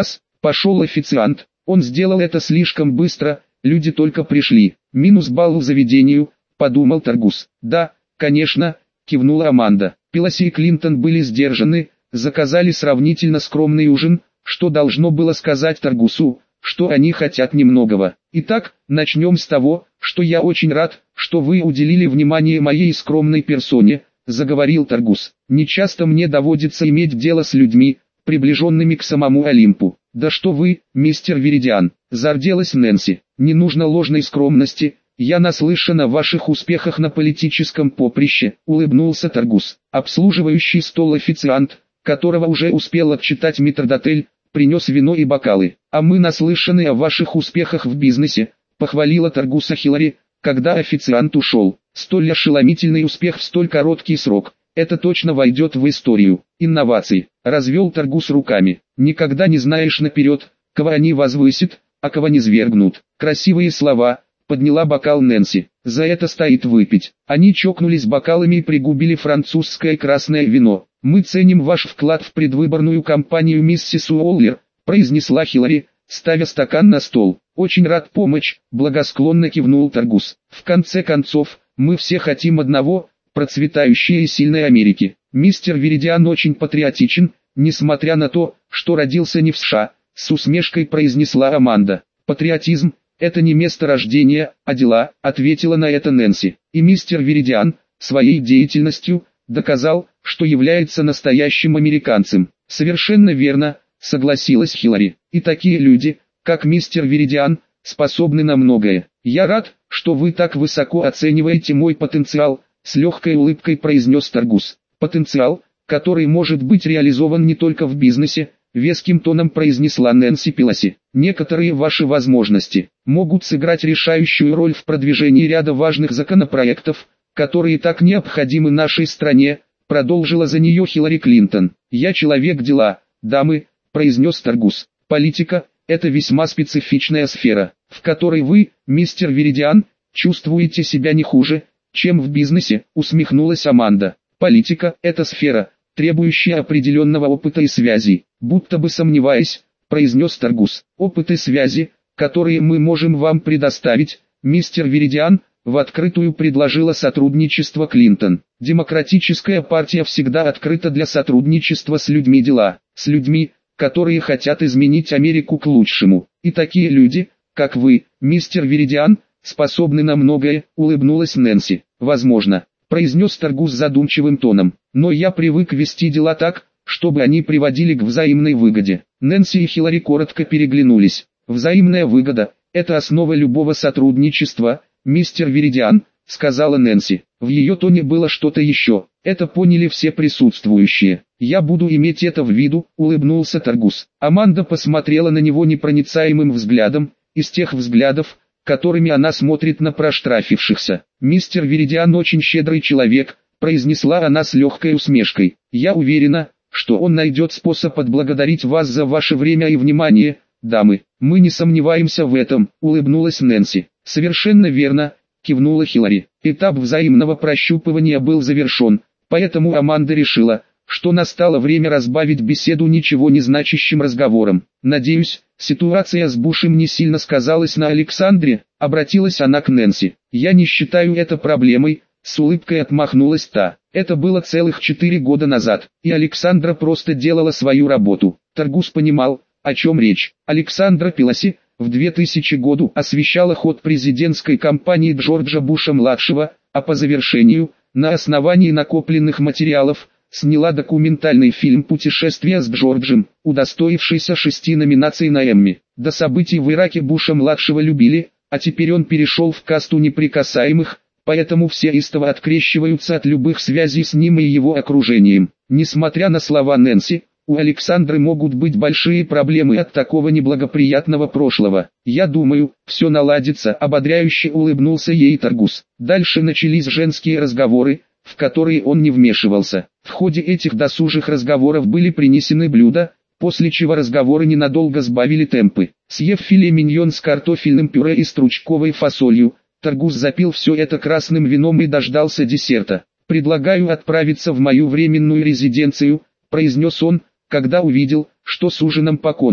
Пошел официант, он сделал это слишком быстро, люди только пришли. Минус балл заведению, подумал Таргус. Да, конечно, кивнула Аманда. Пелоси и Клинтон были сдержаны, заказали сравнительно скромный ужин, что должно было сказать Таргусу, что они хотят немногого. Итак, начнем с того, что я очень рад, что вы уделили внимание моей скромной персоне, заговорил Таргус. Нечасто мне доводится иметь дело с людьми, приближенными к самому Олимпу. Да что вы, мистер Веридиан, зарделась Нэнси. Не нужно ложной скромности, я наслышан о ваших успехах на политическом поприще, улыбнулся Таргус. Обслуживающий стол официант, которого уже успел отчитать метрдотель, принес вино и бокалы. А мы наслышаны о ваших успехах в бизнесе, похвалила Таргуса Хиллари, когда официант ушел. Столь ошеломительный успех в столь короткий срок. Это точно войдет в историю инноваций. Развел Таргус руками. Никогда не знаешь наперед, кого они возвысят, а кого низвергнут. Красивые слова, подняла бокал Нэнси. За это стоит выпить. Они чокнулись бокалами и пригубили французское красное вино. Мы ценим ваш вклад в предвыборную кампанию миссис Уоллер, произнесла Хиллари, ставя стакан на стол. Очень рад помочь, благосклонно кивнул Таргус. В конце концов, мы все хотим одного, процветающей и сильной Америки. Мистер Веридиан очень патриотичен, несмотря на то, что родился не в США, с усмешкой произнесла Аманда. Патриотизм – это не место рождения, а дела, ответила на это Нэнси. И мистер Веридиан, своей деятельностью, доказал, что является настоящим американцем. Совершенно верно, согласилась Хиллари. И такие люди, как мистер Веридиан, способны на многое. Я рад, что вы так высоко оцениваете мой потенциал, с легкой улыбкой произнес Таргус. Потенциал, который может быть реализован не только в бизнесе, веским тоном произнесла Нэнси Пелоси. Некоторые ваши возможности могут сыграть решающую роль в продвижении ряда важных законопроектов, которые так необходимы нашей стране, продолжила за нее Хиллари Клинтон. Я человек дела, дамы, произнес Таргус. Политика – это весьма специфичная сфера, в которой вы, мистер Веридиан, чувствуете себя не хуже, чем в бизнесе, усмехнулась Аманда. Политика – это сфера, требующая определенного опыта и связей. Будто бы сомневаясь, произнес Таргус. Опыт и связи, которые мы можем вам предоставить, мистер Веридиан, в открытую предложила сотрудничество Клинтон. Демократическая партия всегда открыта для сотрудничества с людьми дела, с людьми, которые хотят изменить Америку к лучшему. И такие люди, как вы, мистер Веридиан, способны на многое, улыбнулась Нэнси. Возможно, произнес Таргус задумчивым тоном, но я привык вести дела так, чтобы они приводили к взаимной выгоде. Нэнси и Хиллари коротко переглянулись. Взаимная выгода – это основа любого сотрудничества, мистер Веридиан, сказала Нэнси. В ее тоне было что-то еще. Это поняли все присутствующие. Я буду иметь это в виду, улыбнулся Таргус. Аманда посмотрела на него непроницаемым взглядом, из тех взглядов, которыми она смотрит на проштрафившихся. «Мистер Веридиан очень щедрый человек», произнесла она с легкой усмешкой. «Я уверена, что он найдет способ отблагодарить вас за ваше время и внимание, дамы». «Мы не сомневаемся в этом», улыбнулась Нэнси. «Совершенно верно», кивнула Хиллари. Этап взаимного прощупывания был завершен, поэтому Аманда решила, что настало время разбавить беседу ничего не значащим разговором. «Надеюсь, ситуация с Бушем не сильно сказалась на Александре», обратилась она к Нэнси. «Я не считаю это проблемой», с улыбкой отмахнулась та. «Это было целых 4 года назад, и Александра просто делала свою работу». Таргус понимал, о чем речь. Александра Пелоси в 2000 году освещала ход президентской кампании Джорджа Буша-младшего, а по завершению, на основании накопленных материалов, сняла документальный фильм «Путешествие с Джорджем», удостоившийся 6 номинаций на Эмми. До событий в Ираке Буша-младшего любили, а теперь он перешел в касту неприкасаемых, поэтому все истово открещиваются от любых связей с ним и его окружением. Несмотря на слова Нэнси, у Александры могут быть большие проблемы от такого неблагоприятного прошлого. «Я думаю, все наладится», ободряюще улыбнулся ей Таргус. Дальше начались женские разговоры, в которые он не вмешивался. В ходе этих досужих разговоров были принесены блюда, после чего разговоры ненадолго сбавили темпы. Съев филе миньон с картофельным пюре и стручковой фасолью, Таргус запил все это красным вином и дождался десерта. «Предлагаю отправиться в мою временную резиденцию», произнес он, когда увидел, что с ужином покончено.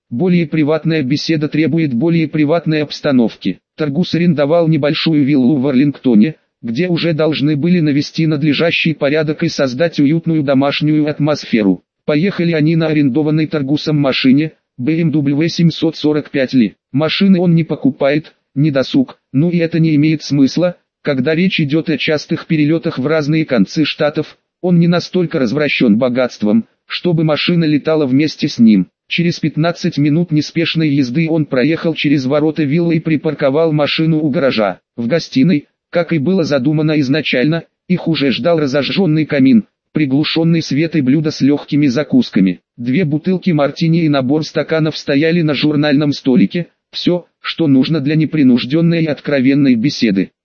Более приватная беседа требует более приватной обстановки. Таргус арендовал небольшую виллу в Арлингтоне, где уже должны были навести надлежащий порядок и создать уютную домашнюю атмосферу. Поехали они на арендованной Таргусом машине, BMW 745 Li. Машины он не покупает, не досуг, ну и это не имеет смысла, когда речь идет о частых перелетах в разные концы штатов, он не настолько развращен богатством, чтобы машина летала вместе с ним. Через 15 минут неспешной езды он проехал через ворота виллы и припарковал машину у гаража. В гостиной, как и было задумано изначально, их уже ждал разожженный камин, приглушенный свет и блюдо с легкими закусками. 2 бутылки мартини и набор стаканов стояли на журнальном столике, все, что нужно для непринужденной и откровенной беседы.